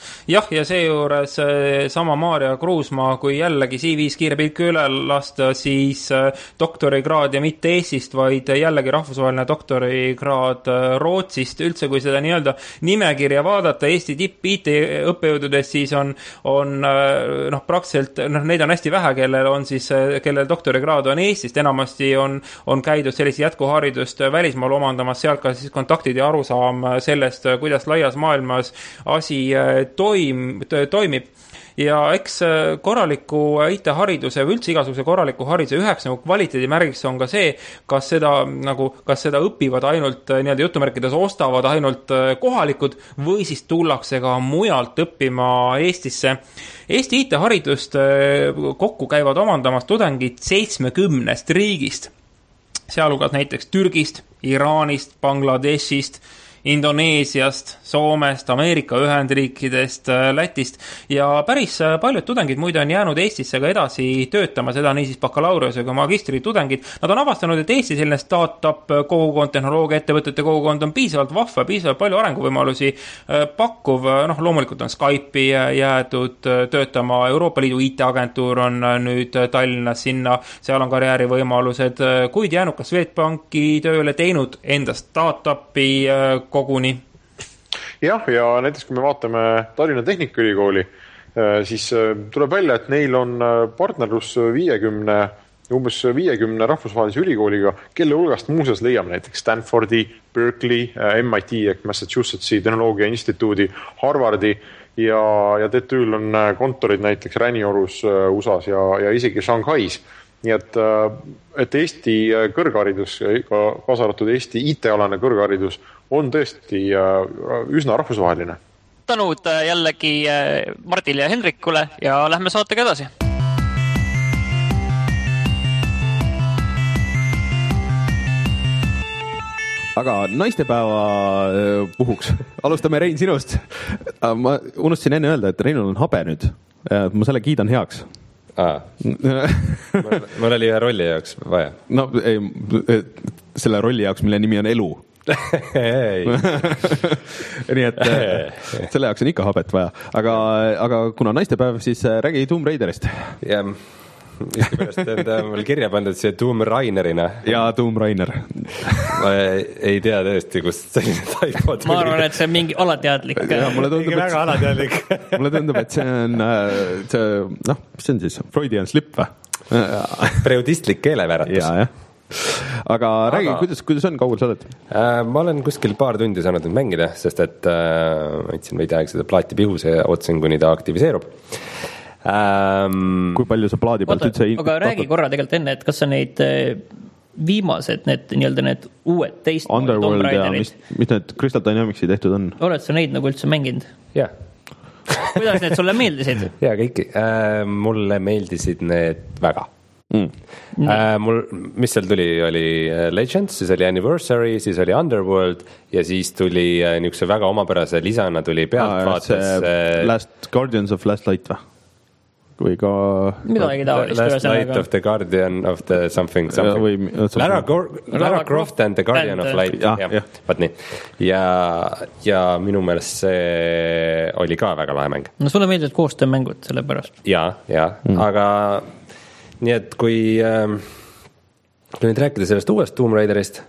jah, ja seejuures sama Maarja Kruusmaa, kui jällegi C V-s kiire pilk üle lasta, siis doktorikraad ja mitte Eestist, vaid jällegi rahvusvaheline doktorikraad Rootsist. Üldse, kui seda nii-öelda nimekirja vaadata Eesti tipp I T õppejõududest, siis on, on noh, praktiliselt, noh, neid on hästi vähe, kellel on siis, kellel doktorikraad on Eestist, enamasti on, on käidud sellist jätkuharidust välismaal omandamas, sealt ka siis kontaktid ja arusaam sellest, kuidas laias maailmas asi toim, toimib. Ja eks korraliku I T-hariduse või üldse igasuguse korraliku hariduse üheks nagu kvaliteedimärgiks on ka see, kas seda, nagu, kas seda õpivad ainult nii-öelda jutumärkides ostavad ainult kohalikud või siis tullakse ka mujalt õppima Eestisse. Eesti I T-haridust kokku käivad omandamas tudengid seitsmekümnest riigist, sealhulgas näiteks Türgist, Iraanist, Bangladeshist, Indoneesiast, Soomest, Ameerika Ühendriikidest, Lätist ja päris paljud tudengid muide on jäänud Eestisse ka edasi töötama, seda nii siis bakalaureuse kui magistri tudengid. Nad on avastanud, et Eesti selline startup kogukond, tehnoloogia ettevõtete kogukond on piisavalt vahva, piisavalt palju arenguvõimalusi pakkuv. Noh, loomulikult on Skype'i jäädud töötama, Euroopa Liidu I T-agentuur on nüüd Tallinnas sinna, seal on karjäärivõimalused, kuid jäänud ka Swedbanki tööle, teinud enda startupi koguni. Jah, ja näiteks kui me vaatame Tallinna Tehnikaülikooli, siis tuleb välja, et neil on partnerlus viiekümne, umbes viiekümne rahvusvahelise ülikooliga, kelle hulgast muuseas leiame näiteks Stanfordi, Berkeley, M I T ehk Massachusettsi tehnoloogia instituudi, Harvardi ja, ja T T Ül on kontorid näiteks Räniorus U S As ja, ja isegi Shanghais. Nii et, et Eesti kõrgharidus, kaasa arvatud Eesti I T-alane kõrgharidus on tõesti üsna rahvusvaheline. Tänud jällegi Mardile ja Henrikule ja lähme saatega edasi. Aga naistepäeva puhuks alustame Rein sinust. Ma unustasin enne öelda, et Reinul on habe nüüd. Ma selle kiidan heaks. Aa. Mul oli ühe rolli jaoks vaja. No, ei, selle rolli jaoks, mille nimi on elu. Nii et selle jaoks on ikka habet vaja. Aga, aga kuna naistepäev, siis räägi Tomb Raiderist. Jah, just pärast enda mul kirja pandud see Tomb Rainerina. Ja Tomb Rainer. Ma ei tea tõesti, kust selline taipo tuli. Ma arvan, et see on mingi alateadlik. Ja, mulle tundub, väga alateadlik. mulle tundub, et see on, see, noh, mis see on siis? Freudian slip või? Preudistlik keeleväratus. Ja, jah. Aga räägi, aga... kuidas, kuidas on, kaugel sa oled? Äh, ma olen kuskil paar tundi saanud nüüd mängida, sest et äh, võtsin veidi aeg seda plaati pihus ja otsin, kuni ta aktiviseerub. Ähm... Kui palju sa plaadi pealt üldse... Aga räägi korra tegelikult enne, et kas sa neid viimased, need, nii-öelda need uued teist Underworld ja mis, mis need Crystal Dynamicsi tehtud on? Oled sa neid nagu üldse mänginud? Jah. Kuidas need sulle meeldisid? Jaa, kõiki. Äh, mulle meeldisid need väga. Mm. Äh, mul, mis seal tuli, oli Legends, siis oli Anniversary, siis oli Underworld ja siis tuli äh, niisuguse väga omapärase lisana tuli pealtvaates ah, Last Guardians of Last Light või? Või ka midagi taolist. Last Light of the Guardian of the something, something. Või, Lara, Gor- Lara Croft and the Guardian and, of Light ja, ja, ja. Vaat nii. Ja, ja minu meelest see oli ka väga lahe mäng. No sulle meeldivad koostöömängud selle pärast. Ja, ja, mm. aga nii et kui äh, kui nüüd rääkida sellest uuest Tomb Raiderist,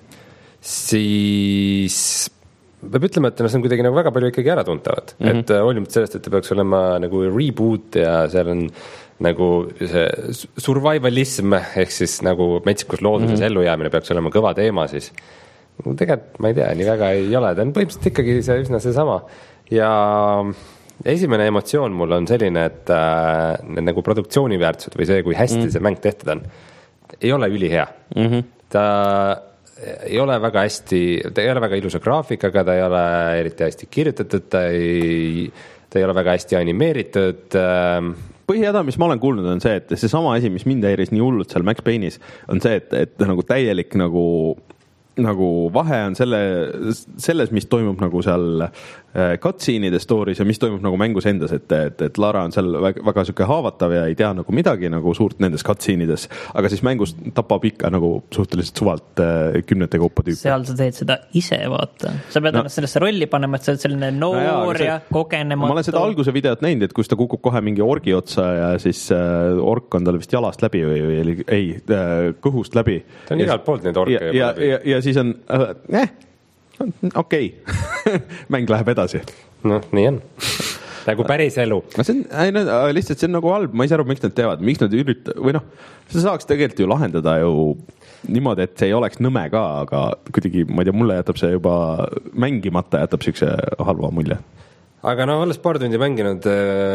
siis peab ütlema, et see on kuidagi nagu väga palju ikkagi äratuntavad. Mm-hmm. Et hoolimata sellest, et ta peaks olema nagu reboot ja seal on nagu see survivalism ehk siis nagu metsikus looduses mm-hmm. ellujäämine peaks olema kõva teema, siis tegelikult ma ei tea, nii väga ei ole. Ta on põhimõtteliselt ikkagi see üsna seesama. Ja esimene emotsioon mul on selline, et äh, need nagu produktsiooniväärtused või see, kui hästi mm-hmm. see mäng tehtud on, ei ole ülihea. Mm-hmm. Ta ei ole väga hästi, ta ei ole väga ilusa graafikaga, ta ei ole eriti hästi kirjutatud, ta ei, ta ei ole väga hästi animeeritud. Põhihäda, mis ma olen kuulnud, on see, et see sama asi, mis mind häiris nii hullult seal Max Payne'is, on see, et, et nagu täielik nagu nagu vahe on selle, selles, mis toimub nagu seal cutscene'ide story's ja mis toimub nagu mängus endas, et, et, et Lara on seal väga, väga siuke haavatav ja ei tea nagu midagi nagu suurt nendes cutscene'ides, aga siis mängus tapab ikka nagu suhteliselt suvalt kümnete kaupa tüüpi. Seal sa teed seda ise, vaata. Sa pead no. ennast sellesse rolli panema, et sa oled selline noor no jaa, ja see, kogenematu. Ma olen seda alguse videot näinud, et kus ta kukub kohe mingi orgi otsa ja siis äh, ork on tal vist jalast läbi või, või ei, äh, kõhust läbi. Ta on igalt poolt neid orke ja, ja, ja, ja siis on äh, eh, okei okay. mäng läheb edasi. Noh, nii on. Nagu päris elu. See on, ei, no, lihtsalt see on nagu halb, ma ei saa aru, miks nad teevad, miks nad ürita, või noh, see saaks tegelikult ju lahendada ju niimoodi, et see ei oleks nõme ka, aga kuidagi, ma ei tea, mulle jätab see juba mängimata, jätab siukse halva mulje. Aga no olles paar tundi mänginud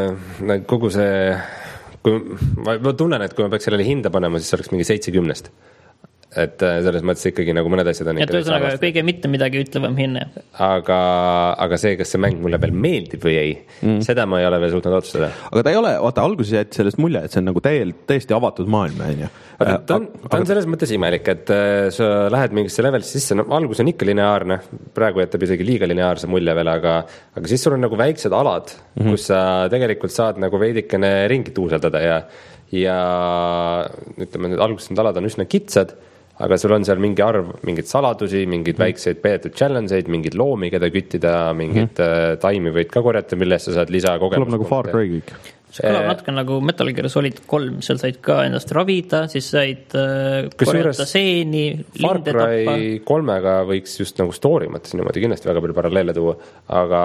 kogu see, kui ma tunnen, et kui ma peaks sellele hinda panema, siis oleks mingi seitsekümnest. Et selles mõttes ikkagi nagu mõned asjad on ja tõusõnaga kõige mitte midagi ütlevam hinne. Aga, aga see, kas see mäng mulle veel meeldib või ei, mm. seda ma ei ole veel suutnud otsustada. Aga ta ei ole, vaata, alguses jäeti sellest mulje, et see on nagu täiel, täiesti avatud maailm. Ta on, ta on selles mõttes imelik, et sa lähed mingisse levelisse sisse, no algus on ikka lineaarne, praegu jätab isegi liiga lineaarse mulje veel, aga, aga siis sul on nagu väiksed alad, mm-hmm. kus sa tegelikult saad nagu veidikene ringi tuuseldada ja, ja ütleme, need alguses need alad on üsna kitsad, aga sul on seal mingi arv, mingid saladusi, mingid mm. väikseid peetud challenge'eid, mingid loomi, keda küttida, mingid mm. taimi võid ka korjata, millest sa saad lisakogemust. Kõlab nagu Far Cry kõik. See kõlab natuke nagu Metal Gear Solid kolm, seal said ka ennast ravida, siis said äh, korjata seeni, Far linde Cry tappa. kolmega võiks just nagu story mõttes niimoodi kindlasti väga palju paralleele tuua, aga,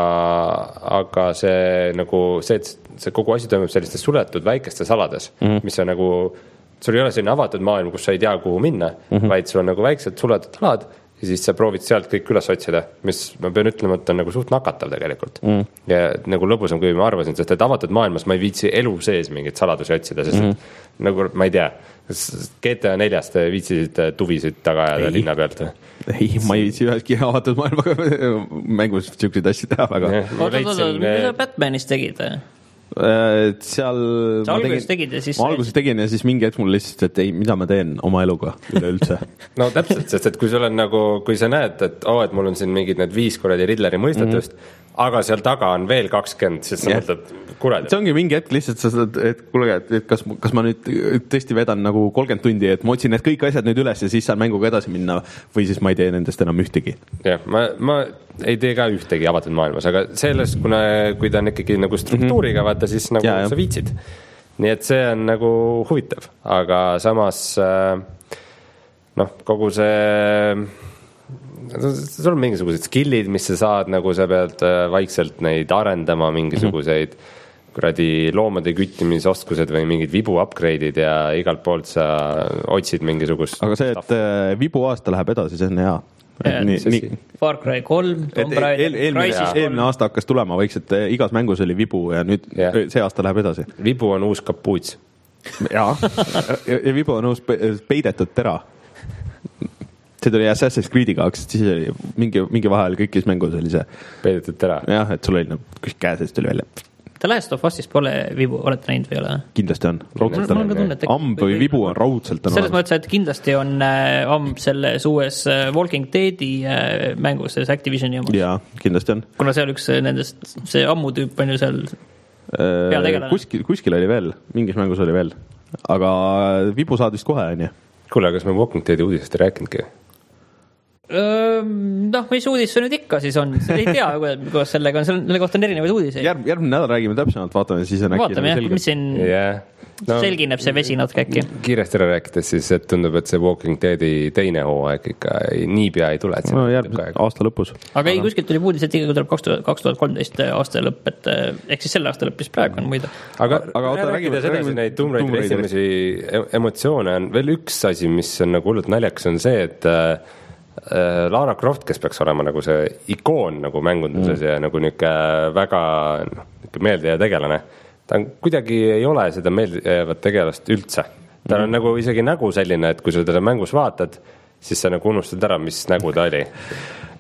aga see nagu see, et see kogu asi toimub sellistes suletud väikestes alades, mm. mis on nagu sul ei ole selline avatud maailm, kus sa ei tea, kuhu minna, mm-hmm. vaid sul on nagu väiksed suletud alad ja siis sa proovid sealt kõik üles otsida, mis ma pean ütlema, et on nagu suht nakatav tegelikult. Mm. Ja nagu lõbusam, kui ma arvasin, sest et avatud maailmas ma ei viitsi elu sees mingit saladusi otsida, sest mm. et nagu ma ei tea, G T A neljast viitsisid tuvisid taga ajada linna pealt. Ei, ma ei viitsi üheski avatud maailmaga mängus siukseid asju teha väga. Oota, oota, mida sa Batmanis tegid? seal sa alguses tegid ja siis ma alguses tegin ja siis mingi hetk mul lihtsalt, et ei, mida ma teen oma eluga üleüldse. No täpselt, sest et kui sul on nagu, kui sa näed, et oo, oh, et mul on siin mingid need viis korradi Riddleri mõistatust, mm-hmm. aga seal taga on veel kakskümmend, siis sa yeah. mõtled, kurat. See ongi mingi hetk lihtsalt sa saad, et kuule, et kas, kas ma nüüd tõesti vedan nagu kolmkümmend tundi, et ma otsin need kõik asjad nüüd üles ja siis saan mänguga edasi minna või siis ma ei tee nendest enam ühtegi. Jah, ma, ma ei tee ka ühtegi avatud maailmas, aga selles, kuna, kui ta on ikkagi nagu struktuuriga mm-hmm. vaata, siis nagu ja, sa viitsid. Nii et see on nagu huvitav, aga samas noh, kogu see sul on mingisugused skillid, mis sa saad, nagu sa pead vaikselt neid arendama, mingisuguseid mm-hmm. kuradi loomade küttimisoskused või mingid vibu upgrade'id ja igalt poolt sa otsid mingisugust. Aga see, et stuff. Vibu aasta läheb edasi, see on hea. Nii, nii. Far Cry kolm, Tomb Raider, eel, eelmine, eelmine aasta hakkas tulema, võiks, et igas mängus oli vibu ja nüüd yeah. see aasta läheb edasi. Vibu on uus kapuuts. Jaa, ja, ja vibu on uus peidetud tera. See tuli Assassin's Creed'iga, siis oli mingi, mingi vahel kõikis mängus oli see peidetud tera. Jah, et sul oli nagu kus käes tuli välja. The Last of Us'is pole vibu, olete näinud või ole? Kindlasti on. Amb või vibu on raudselt. On selles mõttes, et kindlasti on äh, amb selles uues äh, Walking Deadi äh, mängus, selles Activisioni omas. Jaa, kindlasti on. Kuna seal üks nendest, see ammu tüüp on ju seal peategelane. Kuskil, kuskil oli veel, mingis mängus oli veel. Aga vibu saad vist kohe, on ju? Kuule, kas me Walking Deadi uudisest ei rääkinudki? Noh, mis uudis see nüüd ikka siis on? Ei tea, kuidas sellega on, selle kohta on erinevaid uudiseid. Järg, järgmine nädal räägime täpsemalt, vaatame, siis on äkki vaatame, jah, mis siin yeah. no, selgineb see vesi natuke äkki. Kiiresti ära rääkides siis, et tundub, et see Walking Deadi teine hooaeg ikka niipea ei tule. No, järgmine aasta lõpus. Aga ei, kuskilt tuli uudis, et ikka tuleb kaks tuhat kolmteist aasta lõpp, et ehk siis selle aasta lõpp, mis praegu on muida. Aga, aga oota, räägime edasi neid Tomb Raideri esimesi emotsioone on veel üks asi, mis on nagu hullult naljaks, on see, et Lara Croft, kes peaks olema nagu see ikoon nagu mängunduses mm. ja nagu niuke väga niuke meeldejääv tegelane. Ta on, kuidagi ei ole seda meeldejäävat tegelast üldse. Ta on mm. nagu isegi nägu selline, et kui sa teda mängus vaatad, siis sa nagu unustad ära, mis nägu ta oli.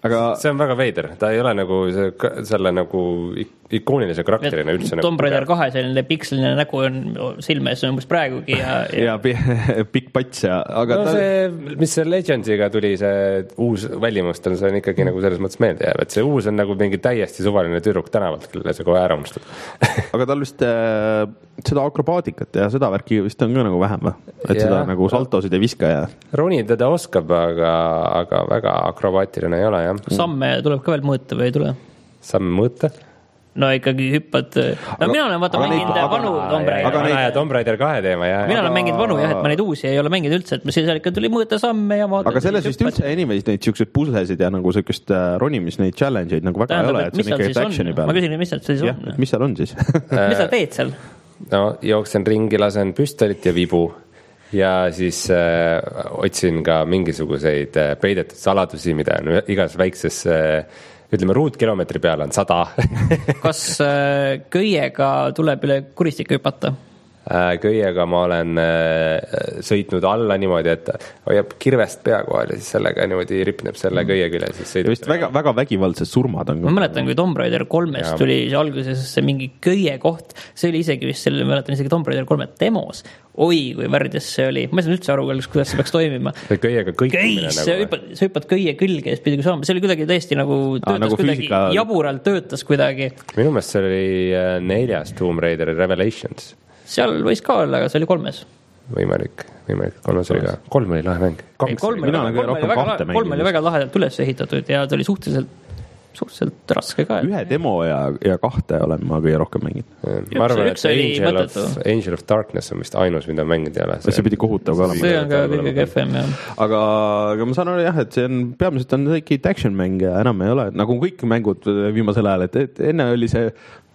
aga see on väga veider, ta ei ole nagu see, selle nagu ikoonilise karakterina üldse. Tomb Raider kahe selline piksline nägu on silmes umbes praegugi ja, ja, ja pikk pats ja aga no ta... see, mis see Legendsiga tuli, see uus välimust on, see on ikkagi nagu selles mõttes meelde jääb, et see uus on nagu mingi täiesti suvaline tüdruk tänavalt, kelle see kohe ära unustub. Aga tal vist äh, seda akrobaatikat ja seda värki vist on ka nagu vähem, et ja, seda nagu saltosid ei viska ja Roni teda oskab, aga, aga väga akrobaatiline ei ole, jah. Samme tuleb ka veel mõõta või ei tule? Samme mõõta? No ikkagi hüppad, no aga, mina olen vaata mänginud vanu Tomb Raider. Aga neid Tomb Raider kahe teema, jah. Mina olen mänginud vanu, jah, et ma neid uusi ei ole mänginud üldse, et seal ikka tuli mõõta samme ja vaata. Aga selles vist üldse anyways neid siukseid puzzlesid ja nagu siukest ronimis neid challenge'id nagu väga ei ole, et see on ikka action'i peal. Ma küsin, mis seal siis on? Ja, mis seal on siis? Mis sa teed seal? No, jooksen ringi, lasen püstolit ja vibu ja siis äh, otsin ka mingisuguseid äh, peidetud saladusi, mida on igas väikses äh, ütleme, ruutkilomeetri peale on sada. Kas äh, köiega tuleb üle kuristika hüpata? Äh, köiega ma olen äh, sõitnud alla niimoodi, et hoiab kirvest pea kohal ja siis sellega niimoodi ripneb selle köie küle. Siis ja vist väga, väga vägivaldsed surmad on. Ma mäletan, kui Tomb Raider kolmes ja. Tuli alguses see mingi köie koht, see oli isegi vist selle, mäletan isegi Tomb Raider kolme demos. Oi, kui värdjas see oli. Ma ei saa üldse aru, kuidas see peaks toimima. See köiega kõikimine nagu. Sa hüppad, sa hüppad köie külge ja siis pidi saama. See oli kuidagi tõesti nagu töötas Aa, nagu kuidagi, füüsika... jaburalt töötas kuidagi. Minu meelest see oli neljas Tomb Raider Revelations. Seal võis ka olla, aga see oli kolmes. Võimalik, võimalik, kolmes oli ka. Kolm oli lahe mäng. Ei, kolm, oli, kolm, oli väga, kolm oli väga lahedalt üles ehitatud ja ta oli suhteliselt, suhteliselt raske ka. Ühe demo ja, ja kahte olen ma kõige rohkem mänginud. Ma arvan, et Angel of, Angel of Darkness on vist ainus, mida mängida ei ole. See, see pidi kohutav ka olema. See on ka kõige F M, jah. Aga, aga ma saan aru jah, et see on, peamiselt on see action mäng ja enam ei ole. Nagu kõik mängud viimasel ajal, et, et enne oli see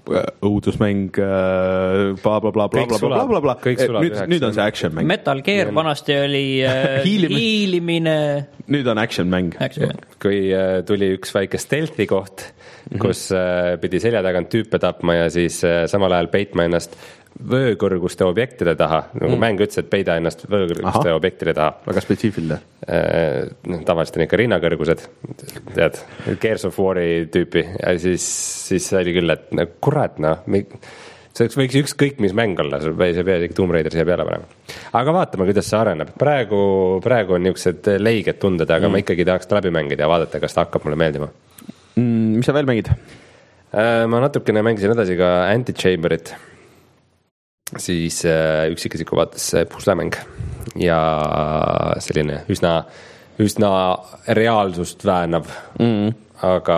õudusmäng bla bla bla bla bla bla bla nüüd, nüüd on see action mäng. Metal Gear vanasti oli äh, hiilimine. Nüüd on action mäng. Kui äh, tuli üks väike stealthi koht, mm-hmm. kus äh, pidi selja tagant tüüpe tapma ja siis äh, samal ajal peitma ennast vöökõrguste objektide taha, nagu mm. mäng ütles, et peida ennast vöökõrguste objektide taha. Väga spetsiifiline. Noh, tavaliselt on ikka rinnakõrgused, tead, Gears of War'i tüüpi ja siis, siis oli küll, et no, kurat, noh, see võiks ükskõik mis mäng olla, see ei pea isegi Tomb Raider siia peale panema. Aga vaatame, kuidas see areneb. Praegu, praegu on niisugused leiged tunded, aga mm. ma ikkagi tahaks läbi mängida ja vaadata, kas ta hakkab mulle meeldima. Mm, mis sa veel mängid? Ma natukene mängisin edasi ka Antichamberit. Siis äh, üksikisiku vaates puslemäng ja selline üsna, üsna reaalsust väänav mm. aga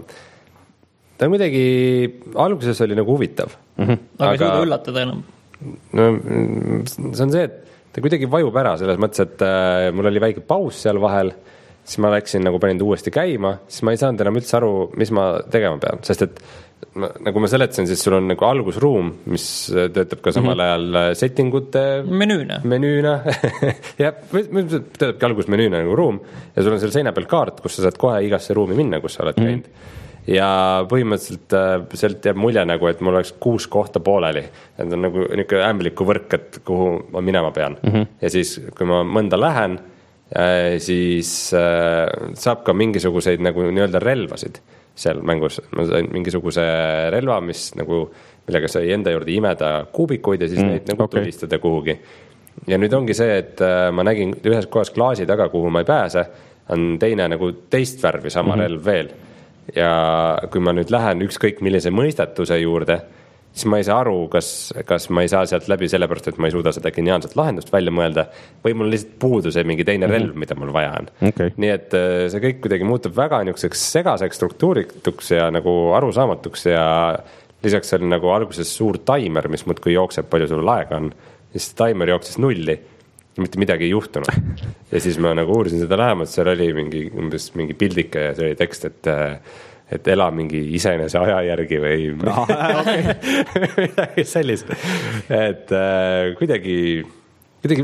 ta kuidagi alguses oli nagu huvitav mm-hmm. aga, aga ei suuda üllatada enam no, see on see, et ta kuidagi vajub ära selles mõttes, et äh, mul oli väike paus seal vahel, siis ma läksin nagu panin uuesti käima, siis ma ei saanud enam üldse aru, mis ma tegema pean, sest et Ma, nagu ma seletasin, siis sul on nagu algusruum, mis töötab ka samal ajal settingute menüüna, menüüna. ja töötabki algusmenüüna nagu ruum ja sul on seal seina peal kaart, kus sa saad kohe igasse ruumi minna, kus sa oled käinud mm. ja põhimõtteliselt sealt jääb mulje nagu, et mul oleks kuus kohta pooleli, et on nagu niisugune ämbliku võrk, et kuhu ma minema pean mm-hmm. ja siis, kui ma mõnda lähen, siis saab ka mingisuguseid nagu nii-öelda relvasid seal mängus. Ma sain mingisuguse relva, mis nagu, millega sai enda juurde imeda kuubikuid ja siis mm, neid nagu okay. tulistada kuhugi. Ja nüüd ongi see, et ma nägin ühes kohas klaasi taga, kuhu ma ei pääse, on teine nagu teist värvi sama mm-hmm. relv veel. Ja kui ma nüüd lähen ükskõik millise mõistatuse juurde, siis ma ei saa aru, kas, kas ma ei saa sealt läbi sellepärast, et ma ei suuda seda geniaalset lahendust välja mõelda või mul lihtsalt puudu see mingi teine relv, mida mul vaja on. Okay. Nii et see kõik kuidagi muutub väga niisuguseks segaseks struktuurituks ja nagu arusaamatuks ja lisaks oli nagu alguses suur taimer, mis muudkui jookseb, palju sul aega on. Siis taimer jooksis nulli, mitte midagi ei juhtunud. Ja siis ma nagu uurisin seda lähemalt, seal oli mingi, umbes mingi pildike ja see oli tekst, et et ela mingi isenese aja järgi või no, okay. midagi sellist. Et äh, kuidagi, kuidagi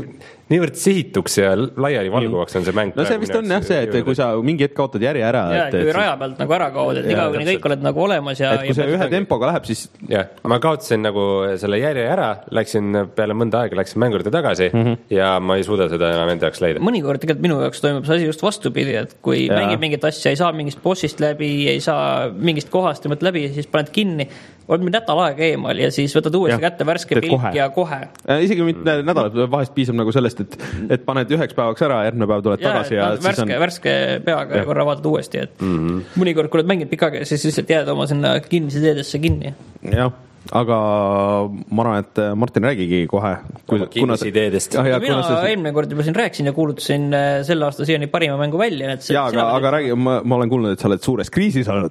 niivõrd sihituks ja laiali valguvaks on see mäng. No see vist on jah see, et kui sa mingi hetk kaotad järje ära. Ja, et kui et raja pealt nagu ära kaod, et igavene kõik oled nagu olemas ja... Et kui see ühe tempoga läheb, siis... jah, ma kaotasin nagu selle järje ära, läksin peale mõnda aega, läksin mängurde tagasi mm -hmm. ja ma ei suuda seda enam enda jaoks leida. Mõnikord tegelikult minu jaoks toimub see asi just vastupidi, et kui ja. mängib mingit asja, ei saa mingist bossist läbi, ei saa mingist kohast ja läbi, siis paned kinni, oled nädal aega eemal ja siis võtad uuesti ja. kätte värske pilk kohe. ja kohe. Isegi mitte nädalat, vahest piisab nagu sellest, et, et paned üheks päevaks ära, järgmine päev tuled ja, tagasi ja värske, on... värske peaga ja korra vaatad uuesti, et mm -hmm. mõnikord, kui oled mänginud pikka, siis lihtsalt jääd oma sinna kinnises ideedesse kinni. Jah, aga ma arvan, et Martin räägigi kohe. Kinnis ideedest. Ja, mina see... eelmine kord juba siin rääkisin ja kuulutasin selle aasta siiani parima mängu välja. Et ja, aga, aga räägi, ma, ma olen kuulnud, et sa oled suures kriisis olnud.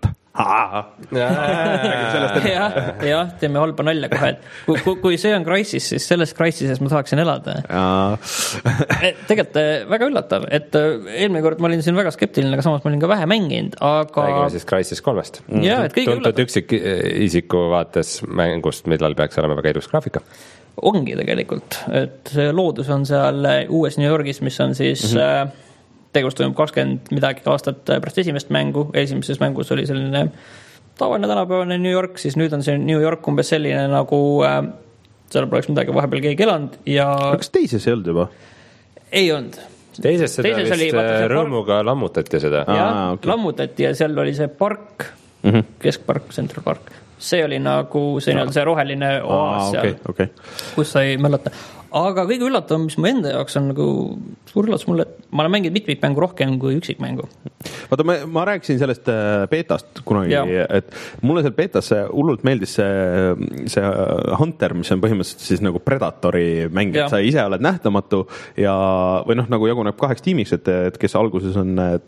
jah, jah, teeme halba nalja kohe, et kui, kui, kui see on Crysis, siis selles Crysises ma tahaksin elada. Tegelikult väga üllatav, et eelmine kord ma olin siin väga skeptiline, aga samas ma olin ka vähe mänginud, aga... räägime siis Crysis kolmest. Ja, et kõige tuntud üksik isiku vaates mängust, millal peaks olema väga ilus graafika. Ongi tegelikult, et see loodus on seal uues New Yorgis, mis on siis... Mm-hmm. Tegevus toimub kakskümmend midagi aastat pärast esimest mängu. Esimeses mängus oli selline tavaline tänapäevane New York, siis nüüd on see New York umbes selline nagu äh, seal poleks midagi vahepeal keegi elanud ja... Kas teises ei olnud juba? Ei olnud. Teises seda teises vist oli, vaata, rõõmuga park... lammutati seda. Jah, okay. Lammutati ja seal oli see park, mm-hmm. keskpark, Central Park. See oli nagu see, no. see roheline oas seal, okay, okay. kus sai mälata. Aga kõige üllatavam, mis mu enda jaoks on nagu suur üllatus mulle, et ma olen mänginud mitmikmängu rohkem kui üksikmängu. Vaata, ma, ma rääkisin sellest beetast kunagi, ja. et mulle seal beetas hullult meeldis see, see Hunter, mis on põhimõtteliselt siis nagu Predatori mäng, et sa ise oled nähtamatu ja, või noh, nagu jaguneb kaheks tiimiks, et, et kes alguses on et,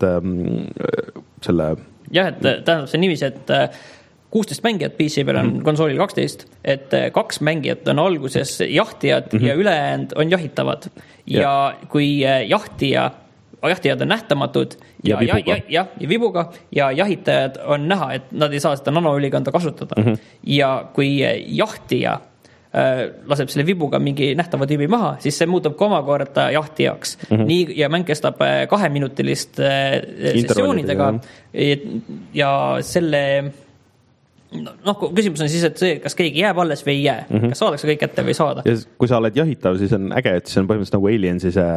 selle... jah, et tähendab see niivis, et kuusteist mängijat P C peal on mm -hmm. konsoolil kaksteist, et kaks mängijat on alguses jahtijad mm -hmm. ja ülejäänud on jahitavad. Ja yeah. kui jahtija, jahtijad on nähtamatud ja, ja, ja, ja, ja vibuga ja jahitajad on näha, et nad ei saa seda nanoülikonda kasutada. Mm -hmm. Ja kui jahtija äh, laseb selle vibuga mingi nähtava tüübi maha, siis see muutub ka omakorda jahtijaks. Mm -hmm. Nii, ja mäng kestab kaheminutilist äh, sessioonidega ja, ja selle... noh, küsimus on siis, et see, kas keegi jääb alles või ei jää, mm -hmm. kas saadakse kõik kätte või ei saada. Ja kui sa oled jahitav, siis on äge, et see on põhimõtteliselt nagu Aliensi see,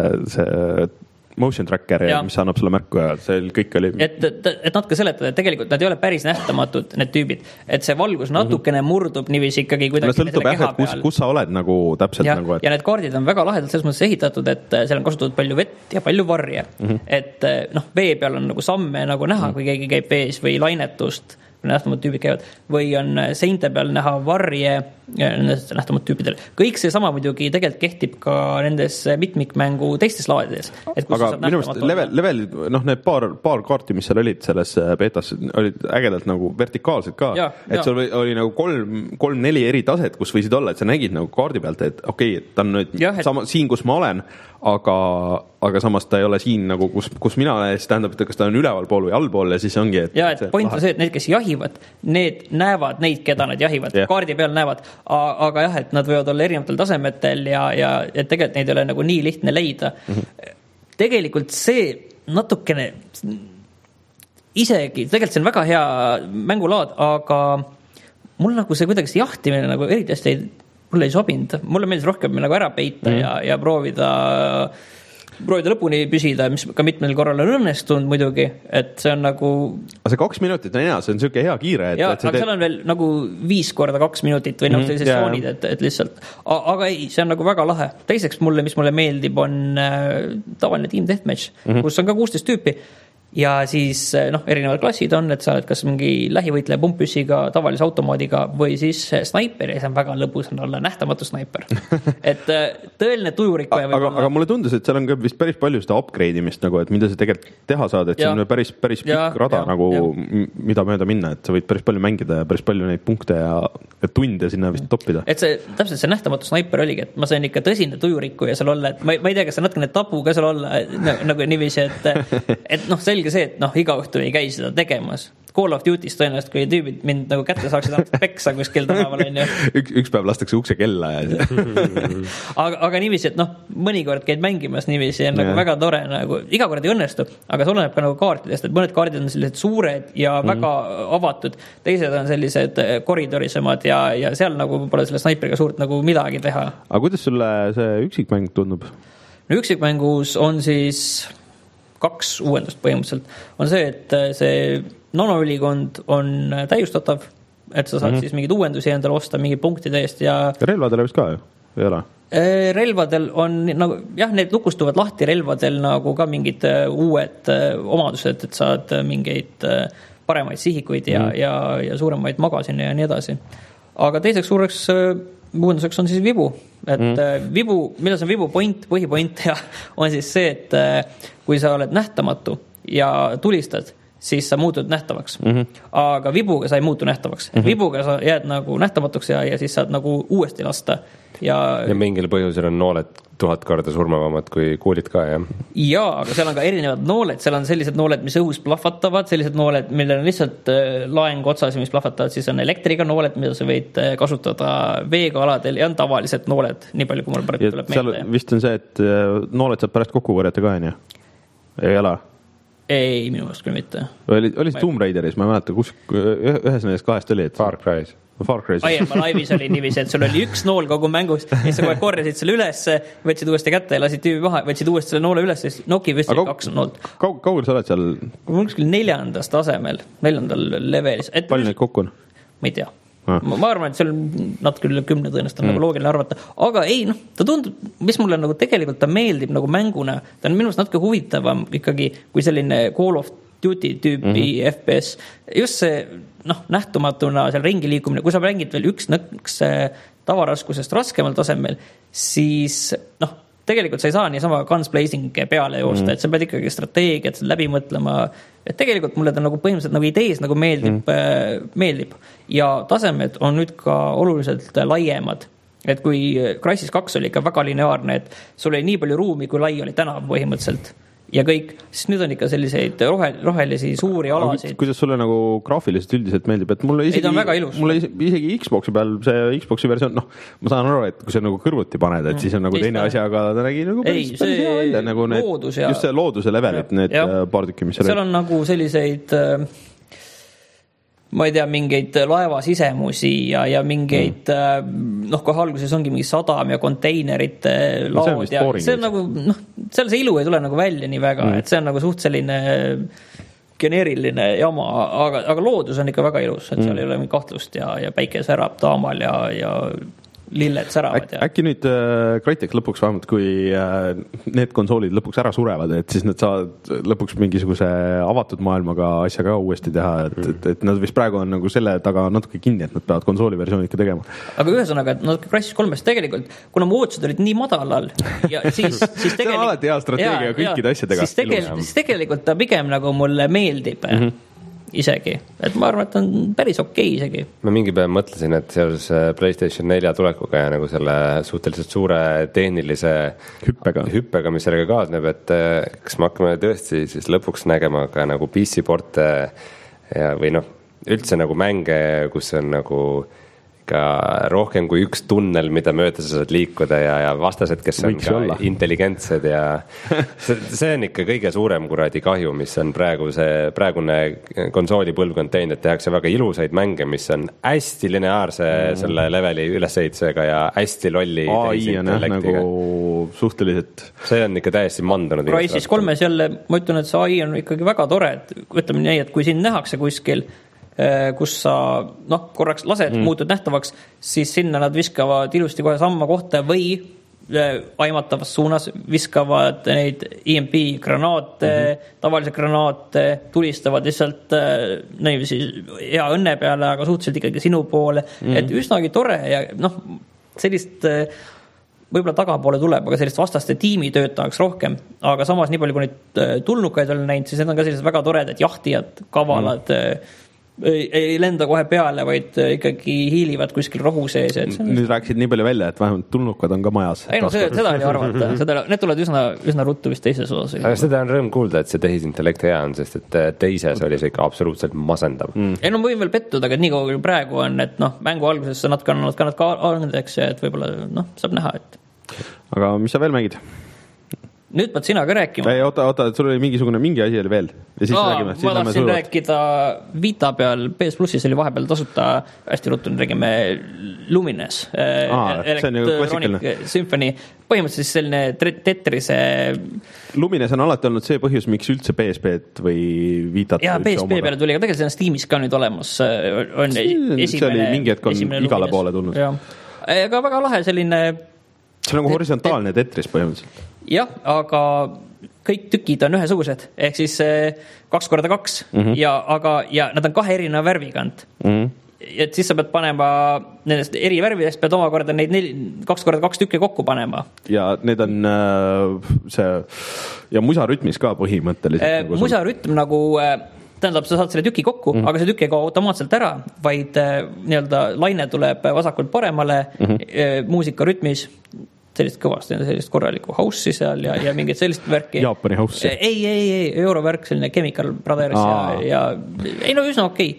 see motion tracker, ja. mis annab sulle märku ja see kõik oli... Et, et, et natuke seletada, et tegelikult nad ei ole päris nähtamatud, need tüübid, et see valgus natukene mm -hmm. murdub niiviisi ikkagi kuidagi no, sõltub jah, et kus, kus sa oled nagu täpselt ja, nagu... Et... ja need kaardid on väga lahedalt selles mõttes ehitatud, et seal on kasutatud palju vett ja palju varje. Mm -hmm. Et noh, vee peal on nagu samme nagu näha, mm -hmm. kui keegi käib vees või lainetust, nähtamad tüübid käivad, või on seinte peal näha varje nähtamad tüüpidel. Kõik see sama muidugi tegelikult kehtib ka nendes mitmikmängu teistes laadides. Aga minu meelest level, level, noh, need paar, paar kaarti, mis seal olid selles beetas, olid ägedalt nagu vertikaalsed ka. Ja, et ja. sul oli, oli nagu kolm, kolm-neli eri taset, kus võisid olla, et sa nägid nagu kaardi pealt, et okei, okay, ta on nüüd ja, et... sama, siin, kus ma olen, aga, aga samas ta ei ole siin nagu, kus, kus mina olen, siis tähendab, et kas ta on ülevalpool või allpool ja siis ongi, et... Ja, et point on see, et need, kes jahivad, need näevad neid, keda nad jahivad. Yeah. Kaardi peal näevad, aga jah, et nad võivad olla erinevatel tasemetel ja, ja et tegelikult neid ei ole nagu nii lihtne leida. Mm-hmm. Tegelikult see natukene isegi, tegelikult see on väga hea mängulaad, aga mul nagu see kuidagi see jahtimine nagu eriti hästi ei, mulle ei sobinud. Mulle meeldis rohkem nagu ära peita mm-hmm. ja, ja proovida proovida lõpuni püsida, mis ka mitmel korral on õnnestunud muidugi, et see on nagu... see kaks minutit on hea, see on niisugune hea kiire. Et, ja, et aga teed... seal on veel nagu viis korda kaks minutit või mm-hmm. noh, sellised soonid, et, et lihtsalt... Aga ei, see on nagu väga lahe. Teiseks mulle, mis mulle meeldib, on äh, tavaline Team Deathmatch, mm-hmm. kus on ka kuusteist tüüpi. Ja siis noh, erinevad klassid on, et sa oled kas mingi lähivõitleja pumppüssiga, tavalise automaadiga või siis snaiper ja see on väga lõbus on olla nähtamatu snaiper. Et tõeline tujurikkuja võib aga, olla. Aga mulle tundus, et seal on ka vist päris palju seda upgrade imist nagu, et mida sa tegelikult teha saad, et ja. see on päris, päris pikk ja, rada ja, nagu, ja. mida mööda minna, et sa võid päris palju mängida ja päris palju neid punkte ja, ja tunde sinna vist toppida. Et see, täpselt see nähtamatu snaiper oligi, et ma sain ikka tõsine tujurikkuja seal olla, et ma, ma ei tea, kas see natukene tabu ka seal olla nagu niiviisi, et, et noh, selge see, et noh, iga õhtu ei käi seda tegemas. Call of Duty's tõenäoliselt, kui tüübid mind nagu kätte saaksid peksa kuskil tänaval, on ju. üks, üks päev lastakse ukse kella ja aga, aga niiviisi, et noh, mõnikord käid mängimas niiviisi, on nagu väga tore, nagu iga kord ei õnnestu, aga see oleneb ka nagu kaartidest, et mõned kaardid on sellised suured ja mm. väga avatud, teised on sellised koridorisemad ja, ja seal nagu pole selle snaipriga suurt nagu midagi teha. Aga kuidas sulle see üksikmäng tundub? No üksikmängus on siis kaks uuendust põhimõtteliselt. On see, et see nanoülikond on täiustatav, et sa saad mm-hmm. siis mingid uuendusi endale osta mingi punktide eest ja relvadele vist ka ju, ei ole? Relvadel on nagu, jah, need lukustuvad lahti relvadel nagu ka mingid uued omadused, et saad mingeid paremaid sihikuid ja, mm-hmm. ja, ja suuremaid magasine ja nii edasi. Aga teiseks suureks uuenduseks on siis vibu, et mm. vibu, milles on vibu point, põhipoint ja on siis see, et kui sa oled nähtamatu ja tulistad, siis sa muutud nähtavaks. Mm-hmm. Aga vibuga sa ei muutu nähtavaks. Mm-hmm. Vibuga sa jääd nagu nähtamatuks ja, ja siis saad nagu uuesti lasta. Ja, ja mingil põhjusel on nooled tuhat korda surmavamad kui kuulid ka, jah? Jaa, aga seal on ka erinevad nooled, seal on sellised nooled, mis õhus plahvatavad, sellised nooled, millel on lihtsalt laeng otsas, mis plahvatavad, siis on elektriga nooled, mida sa võid kasutada veega aladel ja on tavalised nooled, nii palju kui mul praegu tuleb meelde. Vist on see, et nooled saab pärast kokku korjata ka, on ju? Ei ole? Ei, minu meelest küll mitte. Oli, oli see Tomb Raideris, ma ei mäleta, kus ühes nendest kahest oli, et Far Cry's. Aiemma laivis oli niiviisi, et sul oli üks nool kogu mängus ja sa kohe korjasid selle üles, võtsid uuesti kätte ja lasid tüübi maha, võtsid uuesti selle noole üles ja siis noki võtsid kaug, kaks noolt. Kaug, kaugel sa oled seal? Mul küll neljandast tasemel, neljandal levelis. Palju neid kokku on? Ma ei tea. Ah. Ma, ma arvan, et see on natuke üle kümne tõenäoliselt on mm. nagu loogiline arvata. Aga ei, noh, ta tundub, mis mulle nagu tegelikult ta meeldib nagu mänguna, ta on minu arust natuke huvitavam ikkagi kui selline Call of Duty tüüpi mm-hmm. F P S. Just see noh, nähtumatuna seal ringi liikumine, kui sa mängid veel üks nõks tavaraskusest raskemal tasemel, siis noh, tegelikult sa ei saa niisama guns blazing peale joosta, mm. et sa pead ikkagi strateegiat läbi mõtlema, et tegelikult mulle ta nagu põhimõtteliselt nagu idees nagu meeldib, mm. meeldib. Ja tasemed on nüüd ka oluliselt laiemad, et kui Crysis kaks oli ikka väga lineaarne, et sul oli nii palju ruumi, kui lai oli tänav põhimõtteliselt ja kõik, siis nüüd on ikka selliseid rohe, rohelisi suuri alasid. Kuidas sulle nagu graafiliselt üldiselt meeldib, et mulle isegi, mulle isegi Xboxi peal see Xboxi versioon, noh, ma saan aru, et kui see nagu kõrvuti paned, et siis on nagu teine asi, aga ta nägi nagu päris, ei, päris hea välja, nagu need, ja, just see looduse levelit, need ja, paar tükki, mis seal on nagu selliseid ma ei tea, mingeid laeva sisemusi ja, ja mingeid mm. noh, kohe alguses ongi mingi sadam ja konteinerite laod ja see on nagu, noh, seal see ilu ei tule nagu välja nii väga, mm. et see on nagu suht selline geneeriline jama, aga, aga loodus on ikka väga ilus, et seal mm. ei ole mingi kahtlust ja, ja päike särab taamal ja, ja lilled säravad. Äk, äkki nüüd äh, Crytek lõpuks vähemalt, kui äh, need konsoolid lõpuks ära surevad, et siis nad saavad lõpuks mingisuguse avatud maailmaga asja ka uuesti teha, et, et, et nad vist praegu on nagu selle taga natuke kinni, et nad peavad konsooli versiooni ikka tegema. Aga ühesõnaga, et nad Crysis kolmest tegelikult, kuna mu ootused olid nii madalal ja siis, siis tegelikult see on alati hea strateegia ja, kõikide ja, asjadega. Siis, tegel, siis tegelikult ta pigem nagu mulle meeldib. Mm-hmm. Isegi, et ma arvan, et on päris okei isegi. Ma mingi päev mõtlesin, et seoses PlayStation nelja tulekuga ja nagu selle suhteliselt suure tehnilise hüppega, hüppega mis sellega kaasneb, et kas me hakkame tõesti siis lõpuks nägema ka nagu P C-porte ja, või noh, üldse nagu mänge, kus on nagu ka rohkem kui üks tunnel, mida mööda sa saad liikuda ja, ja vastased, kes on Võiks ka olla. Intelligentsed ja see, see on ikka kõige suurem kuradi kahju, mis on praegu see praegune konsoolipõlvkond teinud, et tehakse väga ilusaid mänge, mis on hästi lineaarse mm. selle leveli üleseitsega ja hästi lolli A I on jah, nagu suhteliselt see on ikka täiesti mandunud. Crysis kolmes jälle, ma ütlen, et see A I on ikkagi väga tore, et ütleme nii, et kui siin nähakse kuskil kus sa noh, korraks lased, mm. muutud nähtavaks, siis sinna nad viskavad ilusti kohe samma kohta või aimatavas suunas viskavad neid E M P granaate, mm-hmm. tavalise granaate, tulistavad lihtsalt näivisi hea õnne peale, aga suhteliselt ikkagi sinu poole, mm-hmm. et üsnagi tore ja noh, sellist võib-olla tagapoole tuleb, aga sellist vastaste tiimi tööd tahaks rohkem, aga samas nii palju, kui neid tulnukaid olen näinud, siis need on ka sellised väga toredad jahtijad, kavalad mm. ei, ei lenda kohe peale, vaid ikkagi hiilivad kuskil rohu sees. Et on... Nüüd rääkisid nii palju välja, et vähemalt tulnukad on ka majas. Ei no see, seda oli arvata, seda, need tulevad üsna, üsna ruttu vist teises osas. Aga seda on rõõm kuulda, et see tehisintellekt hea on, sest et teises oli see ikka absoluutselt masendav. Mm. Ei no ma võin veel pettuda, aga nii kaua praegu on, et noh, mängu alguses sa natuke annavad ka natuke andeks ja et võib-olla noh, saab näha, et... Aga mis sa veel mängid? Nüüd pead sina ka rääkima. Ei, oota, oota, et sul oli mingisugune mingi asi oli veel. Ja siis Aa, räägime. Siis ma tahtsin rääkida Vita peal, P S Plussis oli vahepeal tasuta, hästi rutun räägime Lumines. Aa, see on ju klassikaline. Symphony, põhimõtteliselt selline Tetrise... Lumines on alati olnud see põhjus, miks üldse P S P-d või Vitat ja P S P peale tuli, aga tegelikult see on Steamis ka nüüd olemas. On esimene, see oli mingi hetk on igale poole tulnud. Ja. Aga väga lahe selline... See on nagu horisontaalne Tetris põhimõtteliselt. Jah, aga kõik tükid on ühesugused, ehk siis kaks korda kaks mm -hmm. ja, aga, ja nad on kahe erineva värvikant. Mm -hmm. Et siis sa pead panema nendest eri värvidest, pead omakorda neid neli, kaks korda kaks tükki kokku panema. Ja need on see ja musarütmis ka põhimõtteliselt. Äh, nagu musarütm nagu, tähendab, sa saad selle tüki kokku, mm -hmm. aga see tükk ei kao automaatselt ära, vaid nii-öelda laine tuleb vasakult paremale mm -hmm. muusikarütmis. Sellist kõvasti, sellist korralikku house'i seal ja, ja mingit sellist värki. Jaapani house'i. Ei, ei, ei, eurovärk, selline Chemical Brothers ja, ja ei no üsna okei.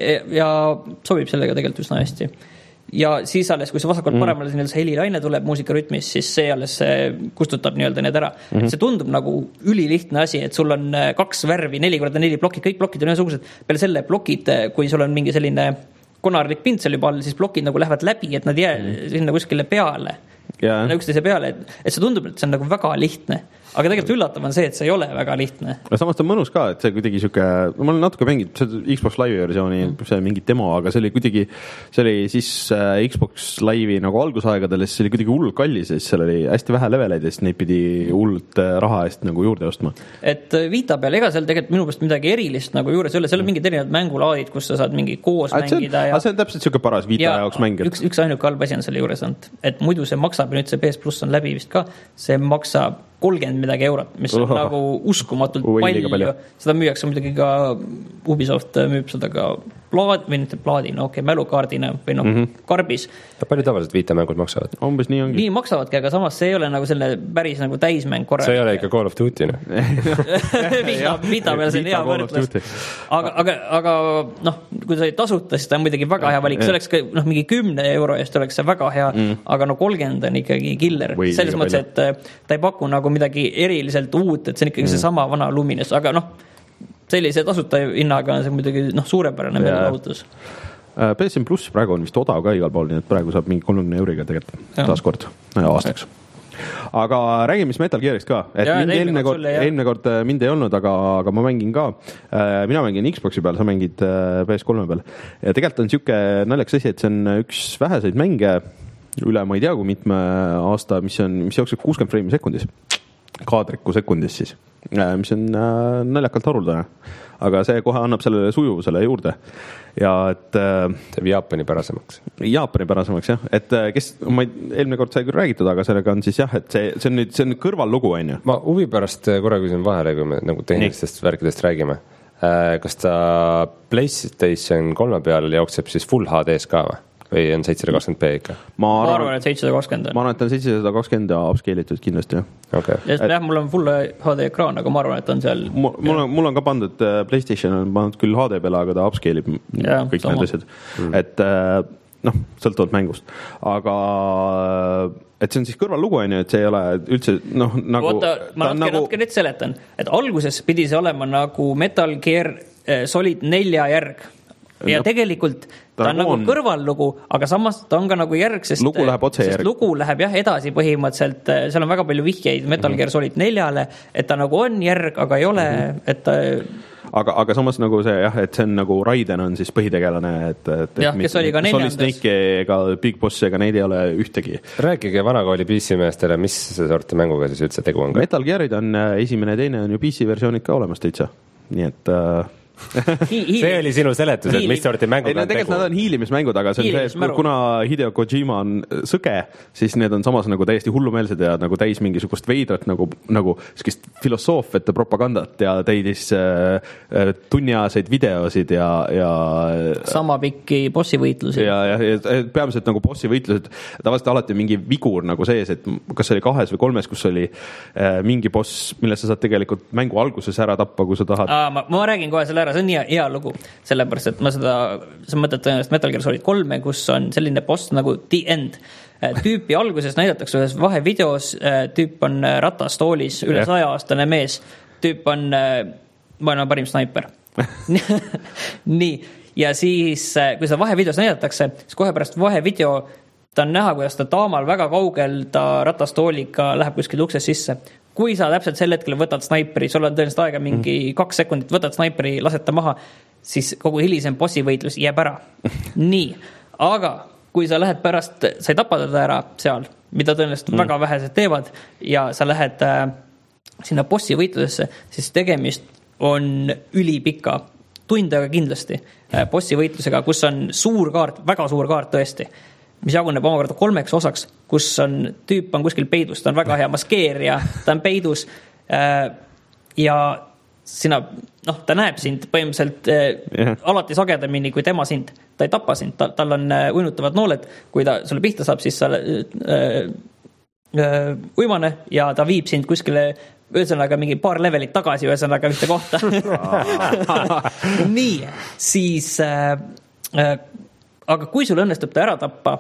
Ja sobib sellega tegelikult üsna hästi. Ja siis alles, kui see vasakult mm. paremale see helilaine tuleb muusikarütmis, siis see alles kustutab nii-öelda need ära. Mm -hmm. See tundub nagu ülilihtne asi, et sul on kaks värvi, neli korda neli plokid, kõik plokid on ühesugused. Peale selle plokid, kui sul on mingi selline konarlik pintsel juba all, siis plokid nagu lähevad läbi, et nad jää mm. sinna kuskile peale. Yeah. Üksteise peale, et, et see tundub, et see on nagu väga lihtne, aga tegelikult üllatav on see, et see ei ole väga lihtne. Samas ta on mõnus ka, et see kuidagi siuke, ma olen natuke mänginud see Xbox Live'i versiooni, see mingi demo, aga see oli kuidagi, see oli siis äh, Xbox Live'i nagu algusaegadel, siis see oli kuidagi hullult kallis, siis seal oli hästi vähe leveleid ja siis neid pidi hullult äh, raha eest nagu juurde ostma. Et Vita peal, ega seal tegelikult minu pärast midagi erilist nagu juures ei ole, seal on mingid erinevad mängulaadid, kus sa saad mingi koos a, mängida. See on, ja... see on täpselt siuke paras Vita ja jaoks mäng. Üks, üks ainuke halb asi on selle juures olnud, et muidu see maksab ja nüüd see P S Plus on läbi vist ka, see maksab kolmkümmend midagi eurot, mis on Oho. nagu uskumatult Ui, palju. palju. Seda müüakse muidugi ka, Ubisoft müüb seda ka plaad, või mitte plaadina, okei, okay, mälukaardina või noh, mm -hmm. karbis. Ja palju tavaliselt Vita-mängud maksavad? Umbes nii ongi. Nii maksavadki, aga samas see ei ole nagu selle päris nagu täismäng korra. See ei ole ikka Call of Duty, no. Vita, Vita peal see on hea võrdlus. Aga, aga, aga noh, kui sa ei tasuta, siis ta on muidugi väga hea valik. See oleks ka, noh, mingi kümne euro eest oleks see väga hea, mm. aga no kolmkümmend on ikkagi killer. Või selles mõttes, et ta ei paku nagu midagi eriliselt uut, et see on ikkagi mm. see sama vana Lumines, aga noh, sellise tasuta hinnaga on see muidugi noh, suurepärane meelelahutus. P S N Plus praegu on vist odav ka igal pool, nii et praegu saab mingi kolmekümne euriga tegelikult taaskord aastaks. Aga räägime mis Metal Gearist ka, et ja, mind eelmine kord, eelmine kord mind ei olnud, aga, aga ma mängin ka, mina mängin Xboxi peal, sa mängid P S kolme peal ja tegelikult on siuke naljakas asi, et see on üks väheseid mänge üle, ma ei tea, kui mitme aasta, mis on, mis jookseb kuuskümmend freimi sekundis, kaadriku sekundis siis, mis on naljakalt haruldane, aga see kohe annab sellele sujuvusele juurde ja et teeb Jaapani pärasemaks. Jaapani pärasemaks jah, et kes, ma ei, eelmine kord sai küll räägitud, aga sellega on siis jah, et see, see on nüüd, see on kõrvallugu, on ju. Ma huvi pärast korra küsin vahele, kui me nagu tehnilistest värkidest räägime. Kas ta PlayStation kolme peal jookseb siis Full H D-s ka või? Või on seitsesada kakskümmend p ikka? Ma arvan, ma arvan et seitsesada kakskümmend on. Ma arvan, et on seitsesada kakskümmend ja upscale'itud kindlasti, jah. Okay. Ja et... jah, mul on Full H D ekraan, aga ma arvan, et on seal... Mul, mul, on, mul on ka pandud, PlayStation on pandud küll H D peale, aga ta upscale'ib ja, kõik sama. Need asjad. Mm. Et noh, sõltuvalt mängust. Aga et see on siis kõrvallugu, on ju, et see ei ole üldse noh, nagu... Oota, ma natuke, nagu... natuke nüüd seletan. Et alguses pidi see olema nagu Metal Gear Solid nelja järg. Ja tegelikult ta, ta on nagu on... kõrvallugu, aga samas ta on ka nagu järg, sest lugu läheb otse järg. Lugu läheb jah edasi põhimõtteliselt, seal on väga palju vihjeid Metal Gear Solid neljale, et ta nagu on järg, aga ei ole, mm-hmm. et ta... Aga, aga samas nagu see jah, et see on nagu Raiden on siis põhitegelane, et, et jah, kes oli ka neljandas. Solid Snake ega Big Boss ega neid ei ole ühtegi. Rääkige vanakooli P C meestele, mis see sorti mänguga siis üldse tegu on? Metal Gearid on esimene ja teine on ju P C versioonid ka olemas täitsa, nii et... see oli sinu seletus, et mis sorti mänguga on tegu. Tegelikult nad on hiilimismängud, aga see on see, et kuna Hideo Kojima on sõge, siis need on samas nagu täiesti hullumeelsed ja nagu täis mingisugust veidrat nagu, nagu skist filosoofiat ja propagandat ja täidis äh, tunniaaseid videosid ja, ja sama pikki bossivõitlusi. Ja, ja, ja peamiselt nagu bossivõitlused, tavaliselt alati mingi vigur nagu sees, et kas see oli kahes või kolmes, kus oli äh, mingi boss, mille sa saad tegelikult mängu alguses ära tappa, kui sa tahad. Aa, ma, ma räägin kohe selle ära, see on hea, hea lugu, sellepärast, et ma seda, sa mõtled tõenäoliselt Metal Gear Solid kolme, kus on selline boss nagu The End. Tüüpi alguses näidatakse ühes vahevideos, tüüp on ratastoolis, üle yeah. saja aastane mees, tüüp on maailma parim snaiper. Nii, ja siis, kui seda vahevideos näidatakse, siis kohe pärast vahevideo ta on näha, kuidas ta taamal väga kaugel ta ratastooliga läheb kuskil ukses sisse. Kui sa täpselt sel hetkel võtad snaiperi, sul on tõenäoliselt aega mingi kaks sekundit, võtad snaiperi, lased ta maha, siis kogu hilisem bossivõitlus jääb ära. Nii, aga kui sa lähed pärast, sa ei tapa teda ära seal, mida tõenäoliselt mm. väga vähesed teevad, ja sa lähed äh, sinna bossivõitlusesse, siis tegemist on ülipika, tundega kindlasti, äh, bossivõitlusega, kus on suur kaart, väga suur kaart tõesti, mis jaguneb omakorda kolmeks osaks, kus on tüüp on kuskil peidus, ta on väga hea maskeerija, ta on peidus äh, ja sina, noh, ta näeb sind põhimõtteliselt äh, yeah. alati sagedamini kui tema sind, ta ei tapa sind, ta, tal on äh, uinutavad nooled, kui ta sulle pihta saab, siis sa äh, äh, uimane ja ta viib sind kuskile ühesõnaga mingi paar levelit tagasi ühesõnaga ühte kohta. Nii, siis äh, äh, aga kui sul õnnestub ta ära tappa,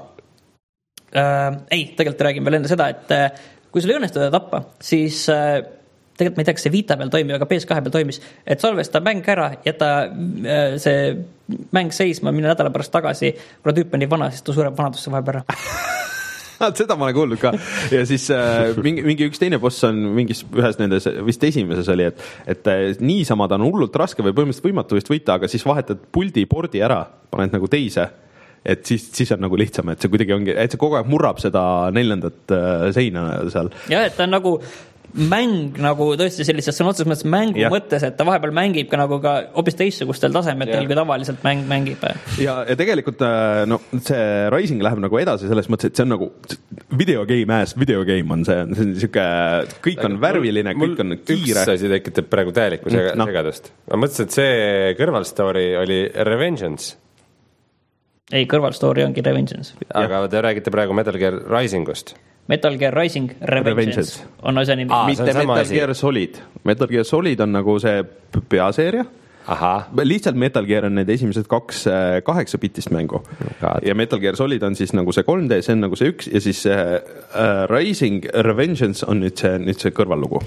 äh, ei, tegelikult räägin veel enne seda, et äh, kui sul ei õnnestu ta tappa, siis äh, tegelikult ma ei tea, kas see Vita peal toimib, aga P S kahe peal toimis, et salvesta mäng ära, jäta äh, see mäng seisma, minna nädala pärast tagasi, kuna tüüp on nii vana, siis ta sureb vanadusse vahepeal ära. Seda ma olen kuulnud ka. Ja siis äh, mingi, mingi üks teine boss on mingis ühes nendes, vist esimeses oli, et, et äh, niisama ta on hullult raske või põhimõtteliselt võimatu vist võita, aga siis vahetad puldi pordi ära, paned nagu teise, et siis, siis on nagu lihtsam, et see kuidagi ongi, et see kogu aeg murrab seda neljandat äh, seina seal. Ja, et ta on nagu mäng nagu tõesti sellises sõna otseses mõttes mängu ja. Mõttes, et ta vahepeal mängib ka nagu ka hoopis teissugustel tasemetel, kui tavaliselt mäng mängib. Ja, ja tegelikult no, see Rising läheb nagu edasi selles mõttes, et see on nagu video game as video game on see, see on siuke, kõik on värviline, kõik on kiire. Üks asi tekitab praegu täielikku no. segadust. Ma mõtlesin, et see kõrvalstory oli Revengeance. Ei, kõrvalstory ongi Revengeance. Aga te räägite praegu Metal Gear Risingust. Metal Gear Rising Revengeance on asja nimi. Aa, mitte Metal asi. Gear Solid. Metal Gear Solid on nagu see peaseeria. Aha. Lihtsalt Metal Gear on need esimesed kaks kaheksa bitist mängu. God. Ja Metal Gear Solid on siis nagu see kolm D, see on nagu see üks ja siis uh, Rising Revengeance on nüüd see, nüüd see kõrvallugu.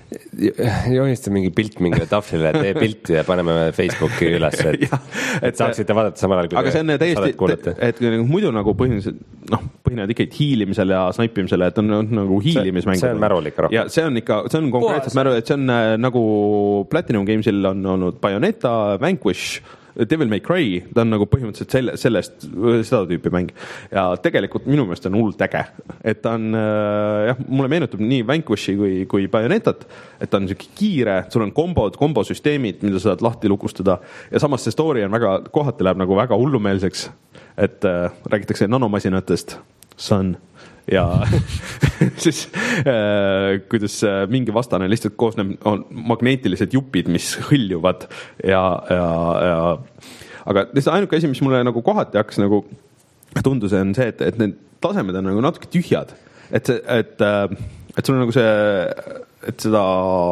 Joonista mingi pilt mingile taflile, tee pilti ja paneme Facebooki üles, et, ja, et, et saaksite vaadata samal ajal, kui aga see on täiesti, et muidu nagu põhimõtteliselt, noh, põhinevad ikkagi hiilimisel ja snaipimisele, et on nagu hiilimismäng. See on märulik rohkem. Ja see on ikka, see on konkreetselt märu, et see on nagu Platinum Gamesil on olnud Bayonetta, Vanquish, Devil May Cry, ta on nagu põhimõtteliselt selle, sellest, seda tüüpi mäng. Ja tegelikult minu meelest on hullult äge. Et ta on, jah, mulle meenutab nii Vanquishi kui, kui Bayonettat, et ta on siuke kiire, sul on kombod, kombosüsteemid, mida sa saad lahti lukustada ja samas see story on väga, kohati läheb nagu väga hullumeelseks, et äh, räägitakse nanomasinatest, sun ja siis äh, kuidas äh, mingi vastane lihtsalt koosneb, on magneetilised jupid, mis hõljuvad ja, ja, ja aga ainuke asi, mis mulle nagu kohati hakkas nagu tundus, on see, et, et need tasemed on nagu natuke tühjad, et see, et, et sul on nagu see, et seda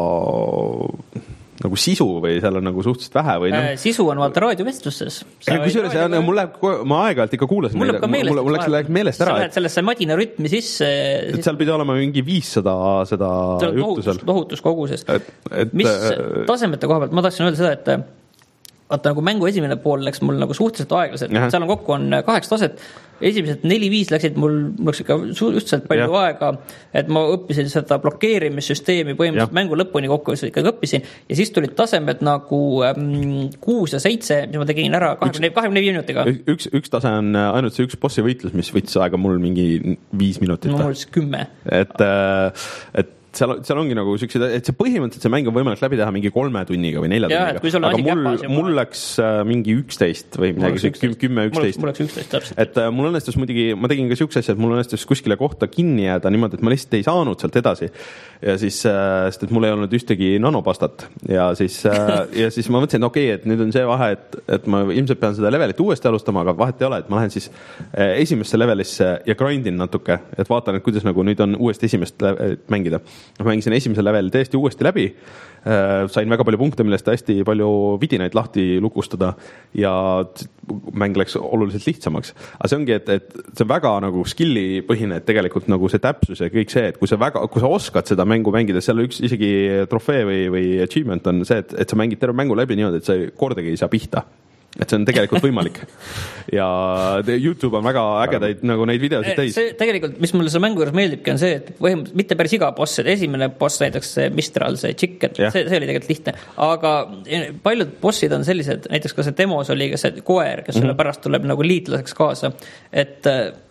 nagu sisu või seal on nagu suhteliselt vähe või no. äh, sisu on vaata raadiovestlustes. Kusjuures see on, mul läheb, ma aeg-ajalt ikka kuulasin mul läheb ka meelest, mul läks, läks meelest ära. Sa lähed sellesse madina rütmi sisse. Et seal pidi olema mingi viissada seda juttu seal. Tohutus koguses. Et, et, mis tasemete koha pealt, ma tahtsin öelda seda, et vaata nagu mängu esimene pool läks mul nagu suhteliselt aeglaselt, seal on kokku on kaheksa taset, esimesed neli-viis läksid mul, mul läks ikka suhteliselt palju ja. Aega, et ma õppisin seda blokeerimissüsteemi põhimõtteliselt mängu lõpuni kokku ikkagi õppisin ja siis tulid tasemed nagu ähm, kuus ja seitse, mis ma tegin ära kahekümne viie minutiga. Üks, üks tase on ainult see üks bossi võitlus, mis võttis aega mul mingi viis minutit. No mul siis kümme. Et, et seal, seal ongi nagu siuksed, et see põhimõtteliselt see mäng on võimalik läbi teha mingi kolme tunniga või nelja ja, tunniga. Aga mul, mul läks mingi üksteist või midagi, kümme, üksteist. Mul läks üksteist täpselt. Et mul õnnestus muidugi, ma tegin ka siukse asja, et mul õnnestus kuskile kohta kinni jääda niimoodi, et ma lihtsalt ei saanud sealt edasi. Ja siis, sest et mul ei olnud ühtegi nanopastat. Ja siis, ja siis ma mõtlesin, et okei, okay, et nüüd on see vahe, et, et ma ilmselt pean seda levelit uuesti alustama, aga vahet ei ole, et ma lähen siis esimesse levelisse ja grindin natuke, et vaatan, et kuidas nagu nüüd on uuesti esimest mängida. Ma mängisin esimese level täiesti uuesti läbi, sain väga palju punkte, millest hästi palju vidinaid lahti lukustada ja mäng läks oluliselt lihtsamaks. Aga see ongi, et, et see on väga nagu skilli põhine, et tegelikult nagu see täpsus ja kõik see, et kui sa, väga, kui sa oskad seda mängu mängida, seal üks isegi trofee või, või achievement on see, et, et sa mängid terve mängu läbi niimoodi, et sa kordagi ei saa pihta. Et see on tegelikult võimalik. Ja YouTube on väga ägedaid nagu neid videosid täis. See tegelikult, mis mulle see mängu juures meeldibki, on see, et põhimõtteliselt mitte päris iga boss, et esimene boss näiteks see Mistral, see Chicken, see, see oli tegelikult lihtne. Aga paljud bossid on sellised, näiteks ka see demos oli ka see koer, kes mm-hmm. selle pärast tuleb nagu liitlaseks kaasa, et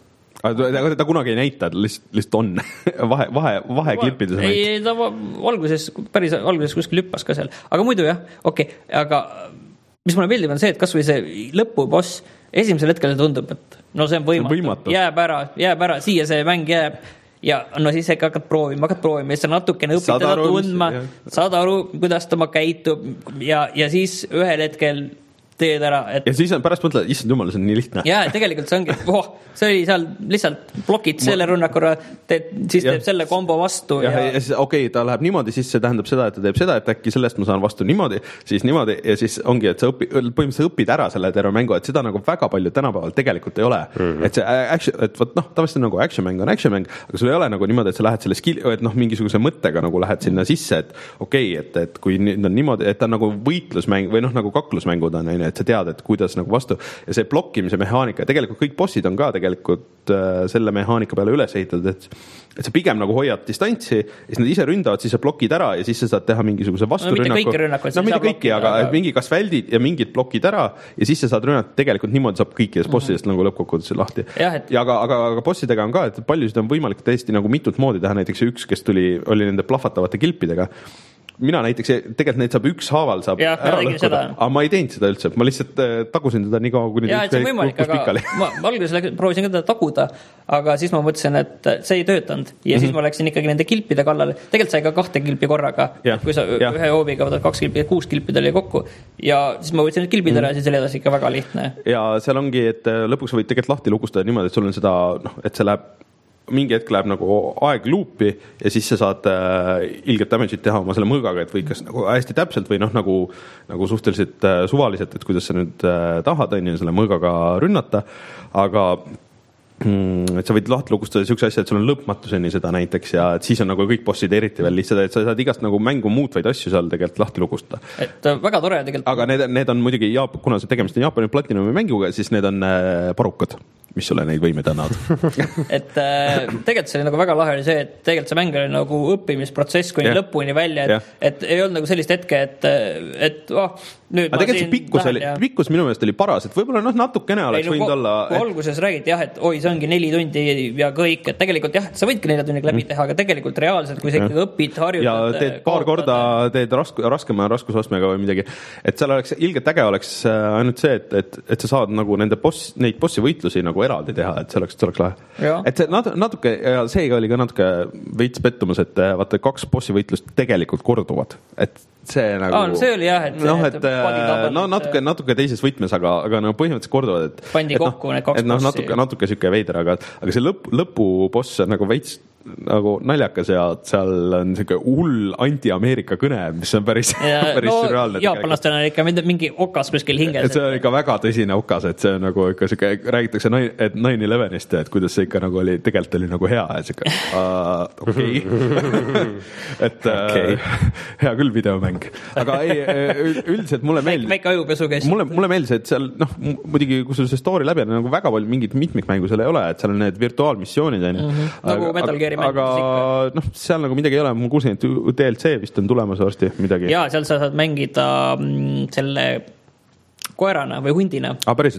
aga ta kunagi ei näita, lihtsalt, lihtsalt on vahe, vahe, vahe klippides on ei, ta alguses, päris alguses kuskil hüppas ka seal, aga muidu jah, okei okay. Aga mis mulle meeldib on see, et kas või see lõpuboss esimesel hetkel tundub, et no see on võimatu, võimatu. Jääb ära, jääb ära, siia see mäng jääb ja no siis ikka hakkad proovima, hakkad proovima ja sa natukene õpid teda tundma, saad aru, kuidas ta käitub ja, ja siis ühel hetkel teed ära. Et... Ja siis on pärast mõtled, issand jumal, see on nii lihtne. Ja tegelikult see ongi, oh, see oli seal lihtsalt blokid selle runnakura, teed, siis ja. Teeb selle kombo vastu. Ja, ja... ja siis okei, okay, ta läheb niimoodi, siis see tähendab seda, et ta teeb seda, et äkki sellest ma saan vastu niimoodi, siis niimoodi ja siis ongi, et sa õpi, põhimõtteliselt õpid ära selle terve mängu, et seda nagu väga palju tänapäeval tegelikult ei ole. Mm-hmm. Et see action, et võt, noh, tavaliselt nagu action mäng on action mäng, aga sul ei ole nagu niimoodi, et sa lähed selle skill, et noh, mingisuguse mõttega nagu lähed sinna sisse, et okei, okay, et, et kui nüüd on niimoodi, et ta on nagu võitlusmäng või noh, nagu kaklusmängud on, et sa tead, et kuidas nagu vastu ja see blokkimise mehaanika, tegelikult kõik bossid on ka tegelikult äh, selle mehaanika peale üles ehitatud, et, et sa pigem nagu hoiad distantsi ja siis nad ise ründavad, siis sa blokid ära ja siis sa saad teha mingisuguse vasturünnaku. No no mitte kõiki, aga, aga mingi kas väldid ja mingid blokid ära ja siis sa saad rünnata, tegelikult niimoodi saab kõikidest mm-hmm. bossidest nagu lõppkokkuvõttes lahti. Ja, et... ja aga, aga, aga bossidega on ka, et paljusid on võimalik täiesti nagu mitut moodi teha, näiteks üks, kes tuli, oli nende plahvatavate kilpidega. Mina näiteks, tegelikult neid saab üks haaval saab ja, ära lõhkuda, aga ma ei teinud seda üldse, ma lihtsalt tagusin teda nii kaua, kuni ja, et see on võimalik, aga ma alguses proovisin ka teda taguda, aga siis ma mõtlesin, et see ei töötanud ja mm-hmm. siis ma läksin ikkagi nende kilpide kallale, tegelikult sai ka kahte kilpi korraga, ja, kui sa ja. Ühe hoobiga võtad kaks kilpi, kuus kilpid oli kokku ja siis ma võtsin need kilpid ära mm-hmm. ja siis oli edasi ikka väga lihtne. Ja seal ongi, et lõpuks võid tegelikult lahti lukustada niimoodi, et sul on seda, noh, et see läheb mingi hetk läheb nagu aeg luupi ja siis sa saad äh, ilgelt damage'it teha oma selle mõõgaga, et võid kas nagu hästi täpselt või noh, nagu, nagu suhteliselt äh, suvaliselt, et kuidas sa nüüd äh, tahad on ju selle mõõgaga rünnata, aga mm, et sa võid lahti lukustada siukse asja, et sul on lõpmatuseni seda näiteks ja et siis on nagu kõik bossid eriti veel lihtsalt, et sa saad igast nagu mängu muutvaid asju seal tegelikult lahti lukustada. Et väga tore tegelikult. Aga need, need on muidugi, Jaap, kuna see tegemist on Jaapani Platinumi mänguga, siis need on äh, parukad, mis sulle neid võimeid annavad. et äh, tegelikult see oli nagu väga lahe oli see, et tegelikult see mäng oli nagu õppimisprotsess kuni yeah. lõpuni välja, et, et ei olnud nagu sellist hetke, et, et oh, nüüd aga ma siin pikkus, oli, ja... pikkus minu meelest oli paras, et võib-olla noh, natukene oleks ei, võinud no, olla kui et... alguses räägiti jah, et oi, see ongi neli tundi ja kõik, et tegelikult jah, sa võidki nelja tunniga läbi teha, aga tegelikult reaalselt, kui sa ikkagi õpid, harjutad ja teed paar korda, teed rask, raskema raskusostmega või midagi, et seal oleks ilgelt äge oleks ainult see, et, et, et sa saad nagu nende boss, neid bossi võitlusi nagu eraldi teha, et see oleks, see oleks lahe. Ja. Et see nat- natuke, ja seega oli ka natuke veits pettumus, et vaata kaks bossi võitlust tegelikult korduvad, et see nagu ah, see oli jah, et, no, et, et no natuke, natuke teises võtmes, aga, aga no põhimõtteliselt korduvad, et pandi et, kokku no, need kaks et, no, bossi. Natuke, natuke siuke veider, aga, aga see lõpp, lõpuboss on nagu veits nagu naljakas ja seal on siuke hull anti-Ameerika kõne, mis on päris, ja, päris no, sürreaalne. Jaapanlastel on ikka mingi okas kuskil hinges. Et see on ikka väga tõsine okas, et see on nagu ikka siuke, räägitakse nine elevenist, et kuidas see ikka nagu oli, tegelikult oli nagu hea, et siuke uh, okei okay. et okay. Uh, hea küll videomäng. Aga ei, üldiselt mulle meeldis väike ajupesu käis. Mulle, mulle meeldis, et seal noh, muidugi kui sul see story läbi on nagu väga palju mingit mitmikmängu seal ei ole, et seal on need virtuaalmissioonid on mm-hmm. nagu Metal Gear aga noh, seal nagu midagi ei ole, ma kuulsin, et D L C vist on tulemas varsti midagi. Jaa, seal sa saad mängida selle koerana või hundina. Ah, päriselt või?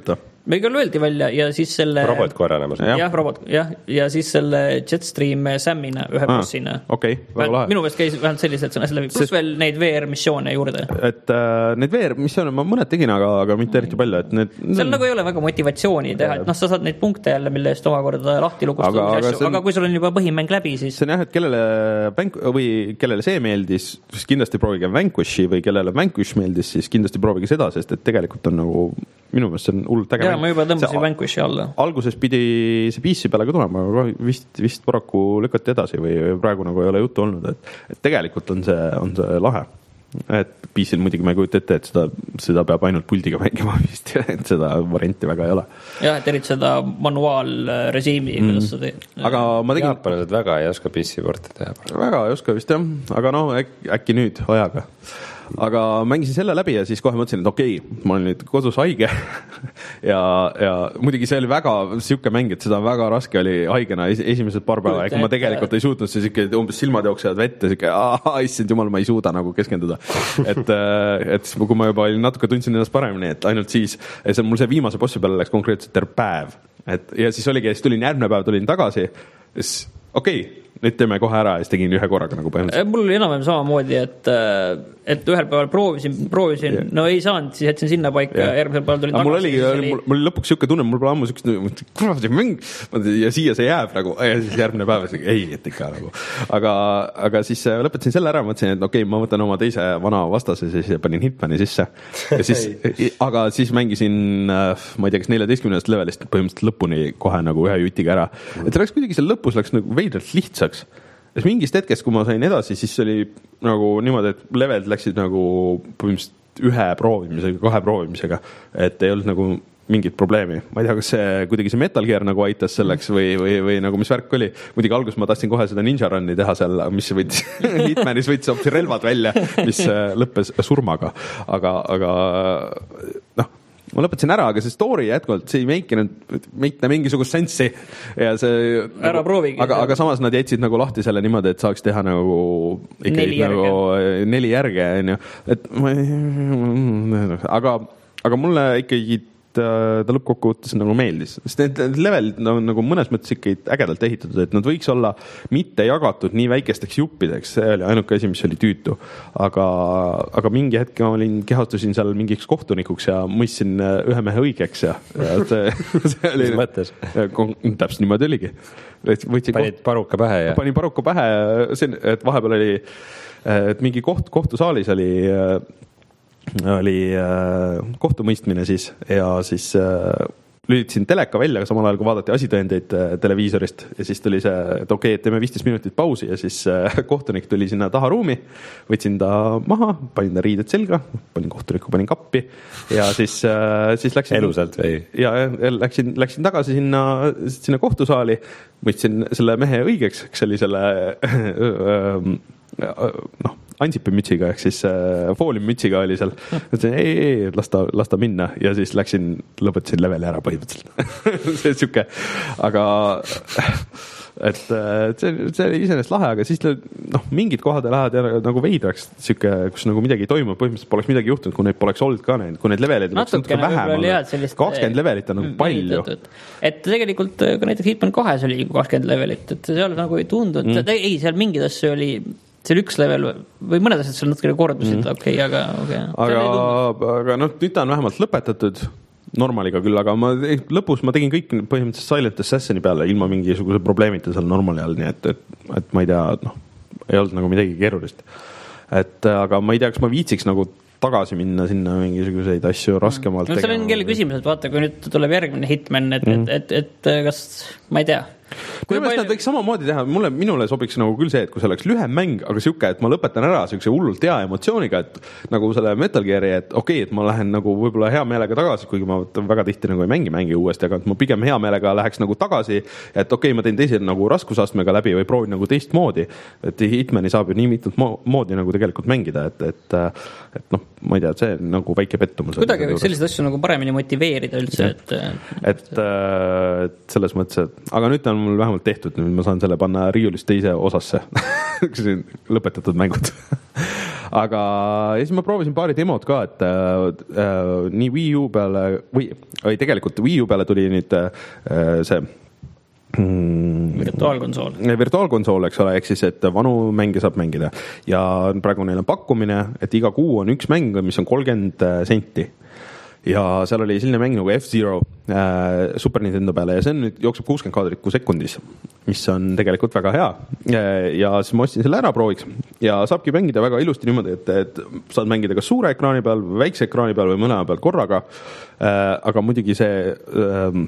me küll öeldi välja ja siis selle robotkoerana ma saan. Jah, robot, jah, ja siis selle Jetstream Samina ühe ah, bossina. Okei, okay, väga lahe. Minu meelest käis vähemalt sellised sõnased läbi, pluss Sest... veel neid V R-missioone juurde. Et äh, need V R-missioone ma mõned tegin, aga, aga mitte eriti palju, et need... Seal nagu ei ole väga motivatsiooni teha, et noh, sa saad neid punkte jälle, mille eest omakorda lahti lukustada, aga, aga, on... aga kui sul on juba põhimäng läbi, siis... See on jah, et kellele, Vank... või kellele see meeldis, siis kindlasti proovige Vanquishi või kellele Vanquish meeldis, siis kindlasti proovige seda, sest et tegelikult on nagu minu meelest see on hullult äge. Ja ma juba tõmbasin Vanquishi alla. Alguses pidi see P C peale ka tulema, aga vist, vist paraku lükati edasi või praegu nagu ei ole juttu olnud, et, et tegelikult on see, on see lahe. Et P C-l muidugi ma ei kujuta ette, et seda, seda peab ainult puldiga mängima vist, et seda varianti väga ei ole. Jah, et eriti seda manuaalrežiimi, mm. kuidas sa teed. Aga ma tegin... Jaapanised väga ei oska P C-porti teha. Väga ei oska vist jah, aga noh, äkki nüüd ajaga. Aga mängisin selle läbi ja siis kohe mõtlesin, et okei, okay, ma olen nüüd kodus haige ja, ja muidugi see oli väga siuke mäng, et seda väga raske oli haigena esimesed paar päeva, ega ma tegelikult ei suutnud, see siuke umbes silmad jooksevad vette, siuke aah, issand jumal, ma ei suuda nagu keskenduda. Et, et kui ma juba natuke tundsin ennast paremini, et ainult siis, et see, mul see viimase bossi peale läks konkreetselt terve päev. Et, ja siis oligi, siis tulin järgmine päev, tulin tagasi, siis okei okay, nüüd teeme kohe ära ja siis tegin ühe korraga nagu põhimõtteliselt. Mul oli enam-vähem samamoodi, et, et ühel päeval proovisin, proovisin yeah. no ei saanud, siis jätsin sinna paika yeah. ja järgmisel päeval tulin tagasi. Mul oli, oli... Mul, mul oli lõpuks siuke tunne, mul pole ammu siukest, kurat, mäng ja siia see jääb nagu ja siis järgmine päev ei, et ikka nagu. Aga, aga siis lõpetasin selle ära, mõtlesin, et okei okay,, ma võtan oma teise vana vastase, siis panin Hitmani sisse. Ja siis, aga siis mängisin, ma ei tea, kas neljateistkümnendast levelist põhimõtteliselt lõpuni kohe nagu ühe jutiga ära. Et läks kuidagi seal lõpus läks nagu veidralt lihtsaks. Ja mingist hetkest, kui ma sain edasi, siis oli nagu niimoodi, et levelid läksid nagu põhimõtteliselt ühe proovimisega, kahe proovimisega, et ei olnud nagu mingit probleemi. Ma ei tea, kas see kuidagi see Metal Gear nagu aitas selleks või, või, või nagu mis värk oli. Muidugi alguses ma tahtsin kohe seda Ninja Run'i teha seal, mis võttis Hitmanis võttis hoopis relvad välja, mis lõppes surmaga. Aga, aga noh, ma lõpetasin ära, aga see story jätkuvalt, see ei meikinud meitne mingisugust sensi ja see ära nagu, proovigi. Aga, aga samas nad jätsid nagu lahti selle niimoodi, et saaks teha nagu neli järge, nagu, neli järge on ju. Et ma ei, aga, aga mulle ikkagi ta lõppkokkuvõttes nagu meeldis. Sest need levelid on nagu mõnes mõttes ikka ägedalt ehitatud, et nad võiks olla mitte jagatud nii väikesteks juppideks, see oli ainuke asi, mis oli tüütu. Aga, aga mingi hetk ma olin, kehastusin seal mingiks kohtunikuks ja mõistsin ühe mehe õigeks ja, ja see, see oli... Mis mõttes? Täpselt niimoodi oligi. Võtsin Panid koht... paruka pähe ja... Panin paruka pähe, see, et vahepeal oli, et mingi koht, kohtusaalis oli oli äh, kohtumõistmine siis ja siis äh, lülitasin teleka välja, aga samal ajal kui vaadati asitõendeid äh, televiisorist ja siis tuli see, et okei, et teeme viisteist minutit pausi ja siis äh, kohtunik tuli sinna taha ruumi, võtsin ta maha, panin ta riided selga, panin kohtuniku, panin kappi ja siis, äh, siis läksin elusalt või? Ja läksin, läksin tagasi sinna, sinna kohtusaali, mõistsin selle mehe õigeks, kes oli selle noh, ansipimütsiga ehk siis äh, foolimütsiga oli seal. Mõtlesin, ei, ei, las ta, las ta minna ja siis läksin, lõpetasin leveli ära põhimõtteliselt. see siuke, aga et see, see oli iseenesest lahe, aga siis noh, mingid kohad lähevad ja nagu veidraks siuke, kus nagu midagi ei toimu, põhimõtteliselt poleks midagi juhtunud, kui neid poleks olnud ka neid, kui neid levelid oleks natuke vähem olnud. kakskümmend levelit on nagu palju. Et tegelikult ka näiteks Hitman kahes oli kakskümmend levelit, et seal nagu ei tundunud, mm. ei, seal mingid asju oli see oli üks level või mõned asjad seal natuke kordusid, mm. okei, okay, aga okay. aga, aga noh, nüüd ta on vähemalt lõpetatud normaliga küll, aga ma lõpus ma tegin kõik põhimõtteliselt Silent Assassini peale ilma mingisuguse probleemita seal normali all, nii et, et, et ma ei tea, noh, ei olnud nagu midagi keerulist. Et aga ma ei tea, kas ma viitsiks nagu tagasi minna sinna mingisuguseid asju raskemalt no, tegema. See on kelle küsimus, et vaata, kui nüüd tuleb järgmine Hitman, et, mm. et, et, et kas, ma ei tea. Kui palju... nad võiks samamoodi teha, mulle, minule sobiks nagu küll see, et kui see oleks lühem mäng, aga siuke, et ma lõpetan ära siukse hullult hea emotsiooniga, et nagu selle Metal Gear'i, et okei, okay, et ma lähen nagu võib-olla hea meelega tagasi, kuigi ma väga tihti nagu ei mängi mängi uuesti, aga ma pigem hea meelega läheks nagu tagasi, et okei okay,, ma teen teise nagu raskusastmega läbi või proovin nagu teist moodi, et Hitmani saab ju nii mitut moodi nagu tegelikult mängida, et, et, et noh, ma ei tea, see on nagu väike pettumus. Kuidagi võiks selliseid asju nagu paremini motiveerida üldse, et, et, et selles mõttes, et aga nüüd on mul vähemalt tehtud, nüüd ma saan selle panna riiulist teise osasse lõpetatud mängud aga ja siis ma proovisin paari demot ka, et äh, nii Wii U peale või, või tegelikult Wii U peale tuli nüüd äh, see mm, virtuaalkonsool. virtuaalkonsool, eks ole, ehk siis, et vanu mänge saab mängida ja praegu neil on pakkumine, et iga kuu on üks mäng, mis on kolmkümmend senti. Ja seal oli selline mäng nagu F-Zero äh, Super Nintendo peale ja see on nüüd jookseb kuuskümmend kaadrit sekundis, mis on tegelikult väga hea. Ja siis ma ostsin selle ära prooviks ja saabki mängida väga ilusti niimoodi, et, et saad mängida kas suure ekraani peal või väikse ekraani peal või mõlema peal korraga. Äh, aga muidugi see äh,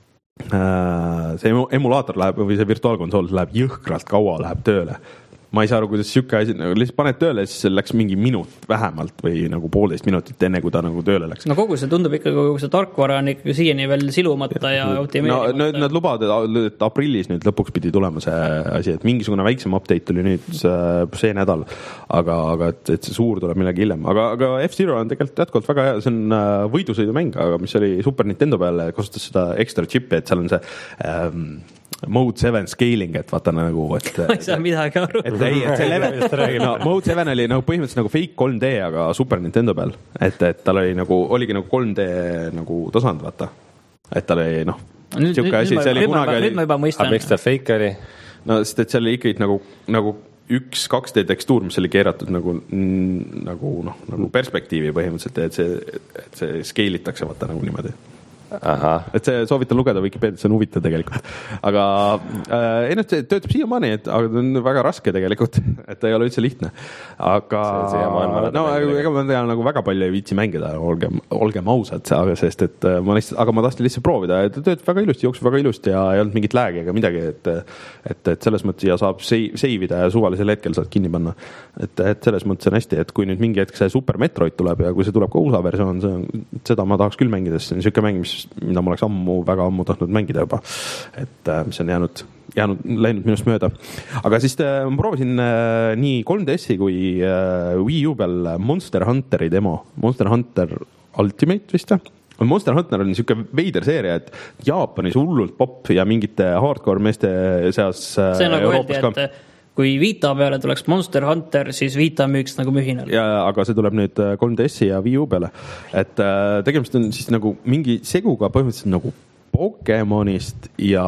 see emulaator läheb või see virtuaalkonsool läheb jõhkralt kaua, läheb tööle. Ma ei saa aru, kuidas siuke asi, nagu lihtsalt paned tööle, siis see läks mingi minut vähemalt või nagu poolteist minutit enne, kui ta nagu tööle läks. No kogu see tundub ikka, kogu see tarkvara on ikkagi siiani veel silumata ja optimeerimata. No, nad lubavad, et aprillis nüüd lõpuks pidi tulema see asi, et mingisugune väiksem update tuli nüüd see nädal, aga, aga et, et see suur tuleb millegi hiljem. Aga, aga F-Zero on tegelikult jätkuvalt väga hea, see on võidusõidumäng, aga mis oli Super Nintendo peale, kasutas seda extra chip'i, et seal on see ähm, Mode seven scaling, et vaata nagu, et ma ei saa midagi aru. Et ei, et see level, no, Mode seven oli nagu põhimõtteliselt nagu fake kolm D, aga Super Nintendo peal. Et, et tal oli nagu, oligi nagu kolm D nagu tasand, vaata. Et tal oli, noh, siuke asi, see oli kunagi oli... Nüüd ma juba mõistan. Aga miks ta fake oli? No, sest et see oli ikkagi nagu, nagu üks kaks D tekstuur, mis oli keeratud nagu, nagu, noh, nagu perspektiivi põhimõtteliselt, et see, et see skeilitakse, vaata nagu niimoodi. Aha. Et see soovitan lugeda Wikipedia, see on huvitav tegelikult. Aga äh, ei, see töötab siiamaani, et aga ta on väga raske tegelikult, et ta ei ole üldse lihtne. Aga no, ega ma tean, nagu väga palju ei viitsi mängida, olgem, olgem ausad, aga, sest, et ma lihtsalt, aga ma tahtsin lihtsalt proovida, et ta töötab väga ilusti, jookseb väga ilusti ja ei olnud mingit läägi ega midagi, et, et, et selles mõttes ja saab seivida ja suvalisel hetkel saad kinni panna. Et, et selles mõttes on hästi, et kui nüüd mingi hetk see Super Metroid tuleb ja kui see tuleb ka U S A versioon, see, seda ma tahaks küll mängida, see on siuke mäng, mis mida ma oleks ammu, väga ammu tahtnud mängida juba. Et mis on jäänud, jäänud, läinud minust mööda. Aga siis äh, ma proovisin äh, nii kolm D S-i kui äh, Wii U peal Monster Hunteri demo. Monster Hunter Ultimate vist või? Monster Hunter on niisugune veider seeria, et Jaapanis hullult pop ja mingite hardcore meeste seas äh, see nagu öeldi, et kui Vita peale tuleks Monster Hunter, siis Vita müüks nagu mühinal. Ja, aga see tuleb nüüd kolm D S-i ja Wii U peale. Et äh, tegemist on siis nagu mingi seguga põhimõtteliselt nagu Pokemonist ja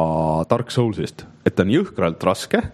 Dark Soulsist. Et on jõhkralt raske.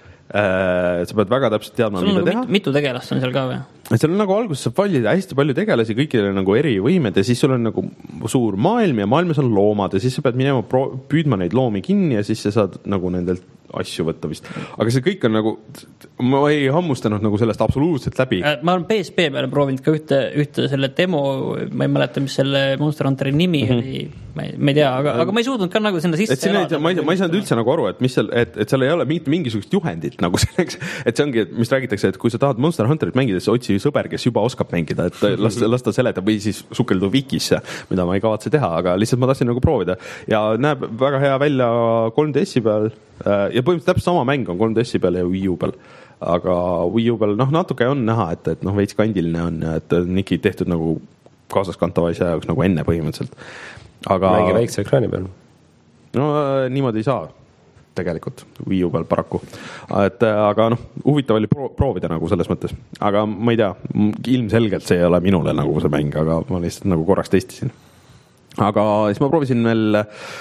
Äh, sa pead väga täpselt teadma, mida nagu teha. Mit, mitu tegelast on seal ka või? Seal on nagu alguses saab valida hästi palju tegelasi, kõikidele nagu eri võimed ja siis sul on nagu suur maailm ja maailmas on loomad ja siis sa pead minema pro- püüdma neid loomi kinni ja siis sa saad nagu nendelt asju võtta vist. Aga see kõik on nagu, ma ei hammustanud nagu sellest absoluutselt läbi. Ma olen P S P peale proovinud ka ühte, ühte selle demo, ma ei mäleta, mis selle Monster Hunteri nimi mm -hmm. oli, ma ei, ma ei tea, aga, aga ma ei suutnud ka nagu sinna sisse elada. Ma ei, ma ei saanud üldse nagu aru, et, mis seal, et, et seal ei ole mingit, mingisugust juhendit nagu selleks, et see ongi, mis räägitakse, et kui sa tahad Monster Hunterit mängida, siis otsi sõber, kes juba oskab mängida, et las, las ta seleta või siis sukeldu Wikisse, mida ma ei kavatse teha, aga lihtsalt ma tahtsin nagu proovida ja näeb väga hea välja kolm D S-i peal ja põhimõtteliselt täpselt sama mäng on kolm D S-i peal ja Wii U peal, aga Wii U peal noh, natuke on näha, et, et noh, veits kandiline on ja et on ikka tehtud nagu kaasaskantava asja jaoks nagu enne põhimõtteliselt. Aga mängi väikse ekraani peal. No niimoodi ei saa tegelikult Wii U peal paraku. Et, aga noh, huvitav oli pro- proovida nagu selles mõttes. Aga ma ei tea, ilmselgelt see ei ole minule nagu see mäng, aga ma lihtsalt nagu korraks testisin. Aga siis ma proovisin veel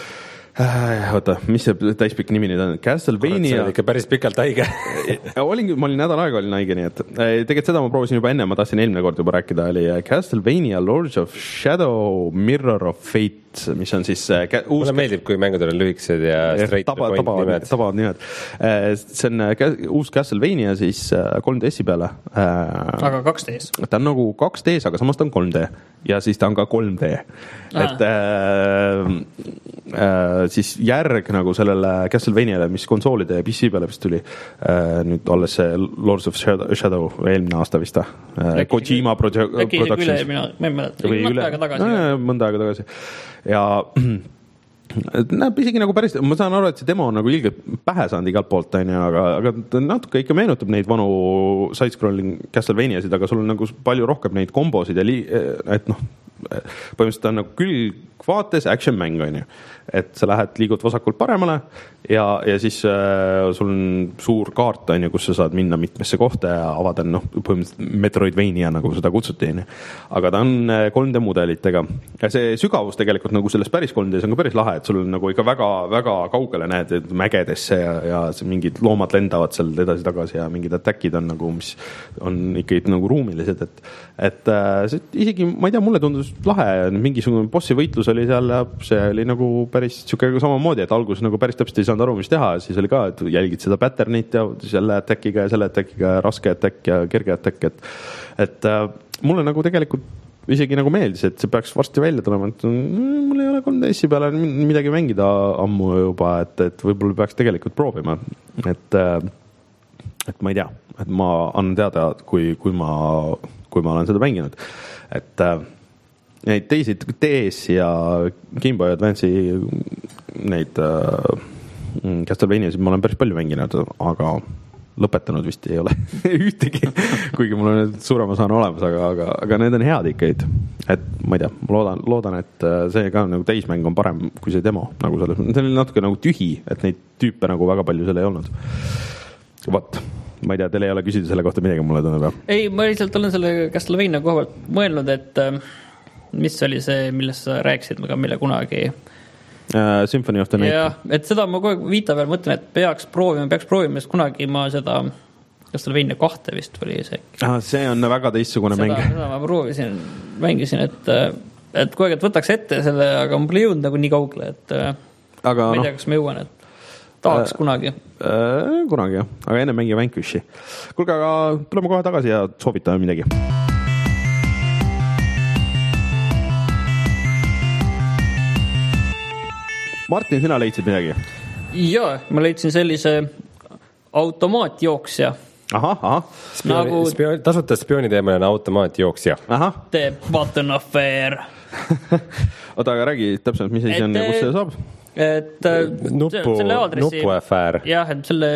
oota, mis see täispikk nimi nüüd on? Castlevania. See oli ikka päris pikalt haige. olin, ma olin nädal aega olin haige, nii et tegelikult seda ma proovisin juba enne, ma tahtsin eelmine kord juba rääkida, oli Castlevania Lords of Shadow Mirror of Fate, mis on siis uus... Mulle meeldib, kui mängud on lühikesed ja straight taba, to point taba, nimed. Tabavad nimed. See on uus Castlevania siis kolm D S-i peale. Aga kaks D S. Ta on nagu kaks D S, aga samas ta on kolm D ja siis ta on ka kolm D. Ah. Et äh, äh, siis järg nagu sellele Castlevaniale, mis konsoolide ja P C peale vist tuli äh, nüüd alles see Lords of Shadow, Shadow eelmine aasta vist äh, Kojima Proje- äkki Productions. Äkki üle, ma ei mäleta, mõnda aega tagasi. Äh, mõnda aega tagasi. Ja näeb isegi nagu päris, ma saan aru, et see demo on nagu ilgelt pähe saanud igalt poolt, aga, aga natuke ikka meenutab neid vanu side-scrolling Castlevaniasid, aga sul on nagu palju rohkem neid kombosid ja li, et noh, põhimõtteliselt on nagu külgvaates action mäng, on ju. Et sa lähed, liigud vasakult paremale ja, ja siis äh, sul on suur kaart, on ju, kus sa saad minna mitmesse kohta ja avada, noh, põhimõtteliselt Metroidvania, nagu seda kutsuti, on ju. Aga ta on kolm D mudelitega. Ja see sügavus tegelikult nagu selles päris kolm D-s on ka päris lahe, et sul on nagu ikka väga, väga kaugele näed mägedesse ja, ja mingid loomad lendavad seal edasi-tagasi ja mingid attackid on nagu, mis on ikkagi nagu ruumilised, et, et äh, see, isegi, ma ei tea, mulle tundus lahe, mingisugune bossi võitlus oli seal ja see oli nagu päris siuke samamoodi, et alguses nagu päris täpselt ei saanud aru, mis teha, siis oli ka, et jälgid seda patternit ja selle attackiga ja selle attackiga ja raske attack ja kerge attack, et, et äh, mulle nagu tegelikult isegi nagu meeldis, et see peaks varsti välja tulema, et mm, mul ei ole kolm D S-i peale midagi mängida ammu juba, et, et võib-olla peaks tegelikult proovima, et, et ma ei tea, et ma annan teada, kui, kui ma, kui ma olen seda mänginud, et neid teisi D S ja Game Boy Advance'i neid äh, Castlevaniasid ma olen päris palju mänginud, aga lõpetanud vist ei ole ühtegi, kuigi mul on suurem osa on olemas, aga, aga, aga need on head ikka, et ma ei tea, ma loodan, loodan, et see ka nagu täismäng on parem kui see demo, nagu selles, see oli natuke nagu tühi, et neid tüüpe nagu väga palju seal ei olnud. Vot, ma ei tea, teil ei ole küsida selle kohta midagi, mulle tundub, jah? Ei, ma lihtsalt olen selle Castlevania koha pealt mõelnud, et mis oli see, millest sa rääkisid, mille kunagi uh, Symphony of the Night. Ja, et seda ma kogu aeg viita peal mõtlen, et peaks proovima, peaks proovima, sest kunagi ma seda Castlevania kahte vist oli see. Ah, see on väga teistsugune seda, mäng. Seda ma proovisin, mängisin, et, et kogu aeg, et võtaks ette selle, aga mul ei jõudnud nagu nii kaugele, et aga, ma ei tea, kas ma jõuan, et tahaks äh, kunagi. Äh, kunagi, jah. Aga enne mängi Vanquishi. Kuulge, aga tuleme kohe tagasi ja soovitame midagi. Martin, sina leidsid midagi? Jaa, ma leidsin sellise automaatjooksja. Aha, aha. Spiooni, nagu... spiooni, tasuta spiooniteemaline automaatjooksja. Aha. The Button Affair. Oota, aga räägi täpselt, mis see on ja kus see saab? Et nupu, nupuafäär. Jah, et selle,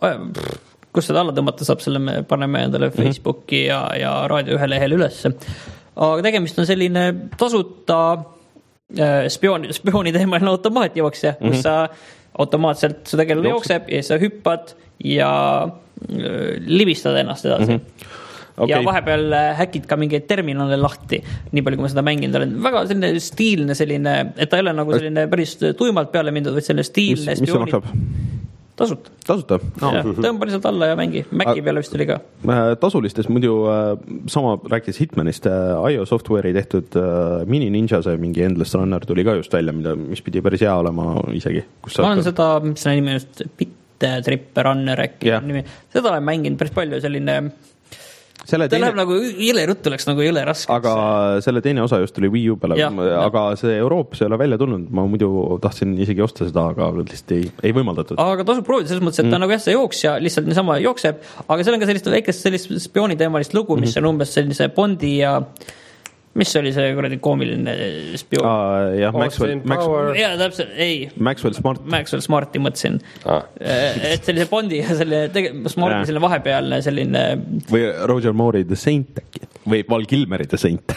kus seda alla tõmmata saab, selle me paneme endale Facebooki ja, ja Raadio ühe lehele üles. Aga tegemist on selline tasuta spiooni, spiooni teemaline automaatjooksja, kus mm-hmm. sa automaatselt su tegelane jookseb ja sa hüppad ja libistad ennast edasi. Mm-hmm. Okay. Ja vahepeal häkid ka mingeid terminale lahti, nii palju kui ma seda mängin, ta on väga selline stiilne selline, et ta ei ole nagu selline päris tuimalt peale mindud, vaid selline stiilne mis, spiooni. Mis see maksab? Tasuta. Tasuta? No. Tõmba lihtsalt alla ja mängi. Maci peale vist oli ka. Tasulistes muidu sama rääkis Hitmanist, I O Software'i tehtud Mini Ninja, see mingi Endless Runner tuli ka just välja, mida, mis pidi päris hea olema isegi. Ma olen seda, mis selle nimi just Pit Trip Runner äkki yeah. nimi. Seda olen mänginud päris palju, selline Selle ta teine... läheb nagu jõle ruttu, läks nagu jõle raske. Aga selle teine osa just tuli Wii U peale, ja, aga ja. See Euroopas ei ole välja tulnud, ma muidu tahtsin isegi osta seda, aga lihtsalt ei, ei võimaldatud. Aga tasub proovida selles mõttes, et ta mm. nagu jah, see jooksja lihtsalt niisama jookseb, aga seal on ka sellist väikest sellist spiooniteemalist lugu, mis mm-hmm. on umbes sellise Bondi ja mis oli see kuradi koomiline spioon? Ah, jah, Maxwell, Maxwell. Jaa, täpselt, ei. Maxwell Smart. Maxwell Smarti mõtlesin. Ah. Et sellise Bondi ja selle tege- Smarti selline vahepealne selline... Või Roger Moore'i The Saint äkki. Või Val Kilmeri The Saint.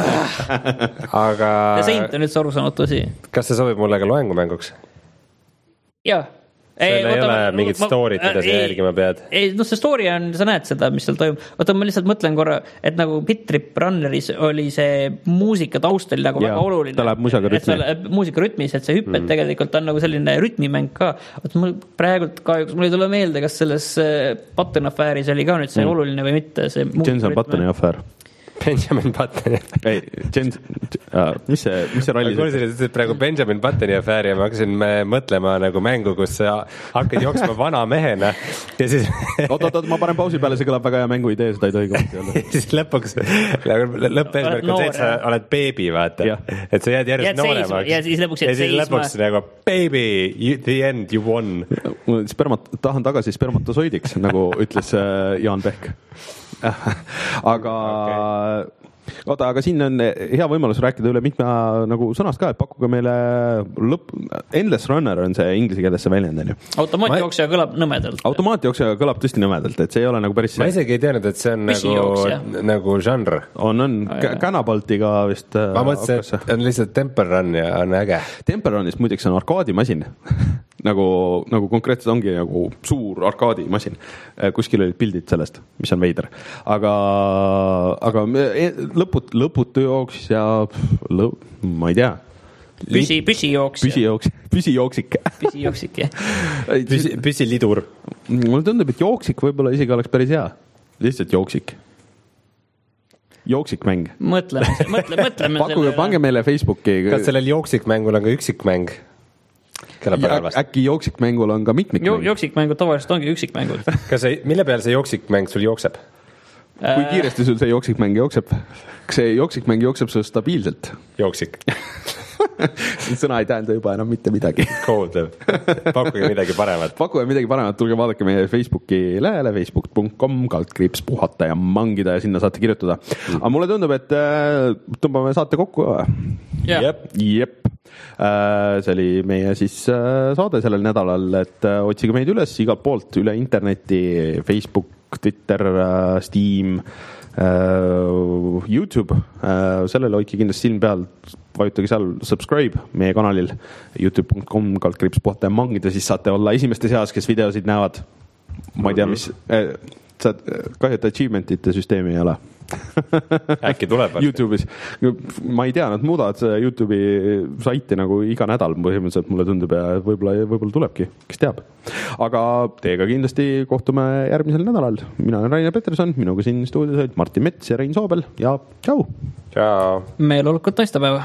Aga... The Saint on üldse aru saanud tõsi. Kas see sobib mulle ka loengumänguks? Jaa. Seal ei, ei ole mingit storyt, mida sa järgima pead. Ei, no see story on, sa näed seda, mis seal toimub. Oota, ma lihtsalt mõtlen korra, et nagu Pit Trip Runneris oli see muusika taustal nagu ja, väga oluline. Ta läheb muusika rütmi. Muusika rütmis, et see hüpped mm. tegelikult on nagu selline rütmimäng ka. Oota, mul praegult kahjuks, mul ei tule meelde, kas selles Button Affairis oli ka nüüd see mm. oluline või mitte. See Jensen Buttoni affair. Benjamin Buttoni. Ei, Jens, uh, mis see, mis see ralli? Ma kuulsin, et praegu Benjamin Buttoni affaari ja ma hakkasin mõtlema nagu mängu, kus sa hakkad jooksma vana mehena ja siis... Oot, oot, oot, ma panen pausi peale, see kõlab väga hea mängu idee, seda ei tohi kohti olla. Ja siis lõpuks, lõppeesmärk on see, et sa oled baby, vaata. Ja. Et sa jääd järjest nooremaks. Ja siis lõpuks jääd seisma. Ja siis lõpuks nagu, baby, you, the end, you won. Spermat, tahan tagasi spermatosoidiks, nagu ütles Jaan Pehk. Aga okay. oota, aga siin on hea võimalus rääkida üle mitme nagu sõnast ka, et pakkuge meile lõpp, endless runner on see inglise keeles see väljend, on ju. Automaatjooksja kõlab nõmedalt. Automaatjooksja kõlab tõesti nõmedalt, et see ei ole nagu päris ma isegi ei teadnud, et see on nagu, nagu žanr. On, on, Canabaltiga vist. Ma mõtlesin, et on lihtsalt Temple Run ja on äge. Temple Runist muideks on arkaadimasin. nagu, nagu konkreetselt ongi nagu suur arkaadimasin. Kuskil olid pildid sellest, mis on veider. Aga, aga lõput, lõputu jooks ja lõ, ma ei tea. Püsi, püsijooks. Püsijooks, püsijooksik. Püsijooksik, jah. Püsi, püsilidur. Mulle tundub, et jooksik võib-olla isegi oleks päris hea. Lihtsalt jooksik. Jooksikmäng. Mõtleme, mõtleme, mõtleme. Pakkuge, pange meile Facebooki. Kas sellel jooksikmängul on ka üksikmäng? Ja, äkki jooksikmängul on ka mitmikmäng? Jooksikmängud tavaliselt ongi üksikmängud. Kas see, mille peal see jooksikmäng sul jookseb? Kui kiiresti sul see jooksikmäng jookseb? Kas see jooksikmäng jookseb sul stabiilselt? Jooksik. Sõna ei tähenda juba enam mitte midagi. Cool. Pakkuge midagi paremat. Pakkuge midagi paremat, tulge vaadake meie Facebooki lehele facebook punkt com kaldkriips puhata ja mangida ja sinna saate kirjutada. Mm. Aga mulle tundub, et tõmbame saate kokku. Yeah. Jep. Jep. See oli meie siis saade sellel nädalal, et otsige meid üles igalt poolt üle interneti, Facebook, Twitter, Steam, YouTube. Sellele hoidke kindlasti silm peal, vajutage seal subscribe meie kanalil youtube punkt com kaldkriips puhata ja mangida, siis saate olla esimeste seas, kes videosid näevad. Ma ei tea, mis saad, kahju, et achievementite süsteemi ei ole. Äkki tuleb YouTube'is. Ma ei tea, nad muudavad YouTube'i saiti nagu iga nädal põhimõtteliselt, mulle tundub ja võib-olla, võib-olla tulebki, kes teab. Aga teiega kindlasti kohtume järgmisel nädalal. Mina olen Rainer Peterson, minuga siin stuudios olid Martin Mets ja Rein Soobel ja tšau! Tšau! Meeleolukut naistepäeva!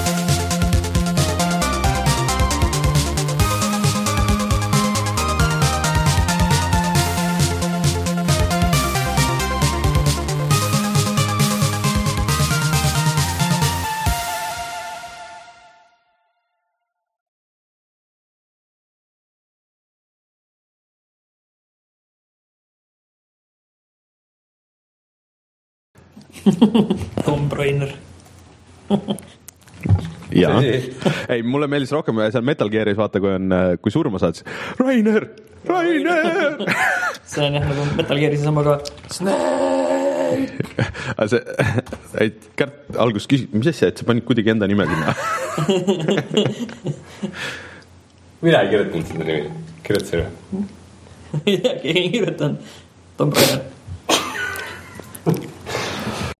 Tom Rainer. Jaa. Ei, mulle meeldis rohkem seal Metal Gearis vaata, kui on, kui surma saad. Rainer! Rainer! See on jah, nagu Metal Gearis sama ka. Snake! See, et Kärt algus küsis, mis asja, et sa panid kuidagi enda nime sinna? Mina ei kirjutanud seda nimi. Kirjutasin. Ei tea, keegi ei kirjutanud. Tom Rainer.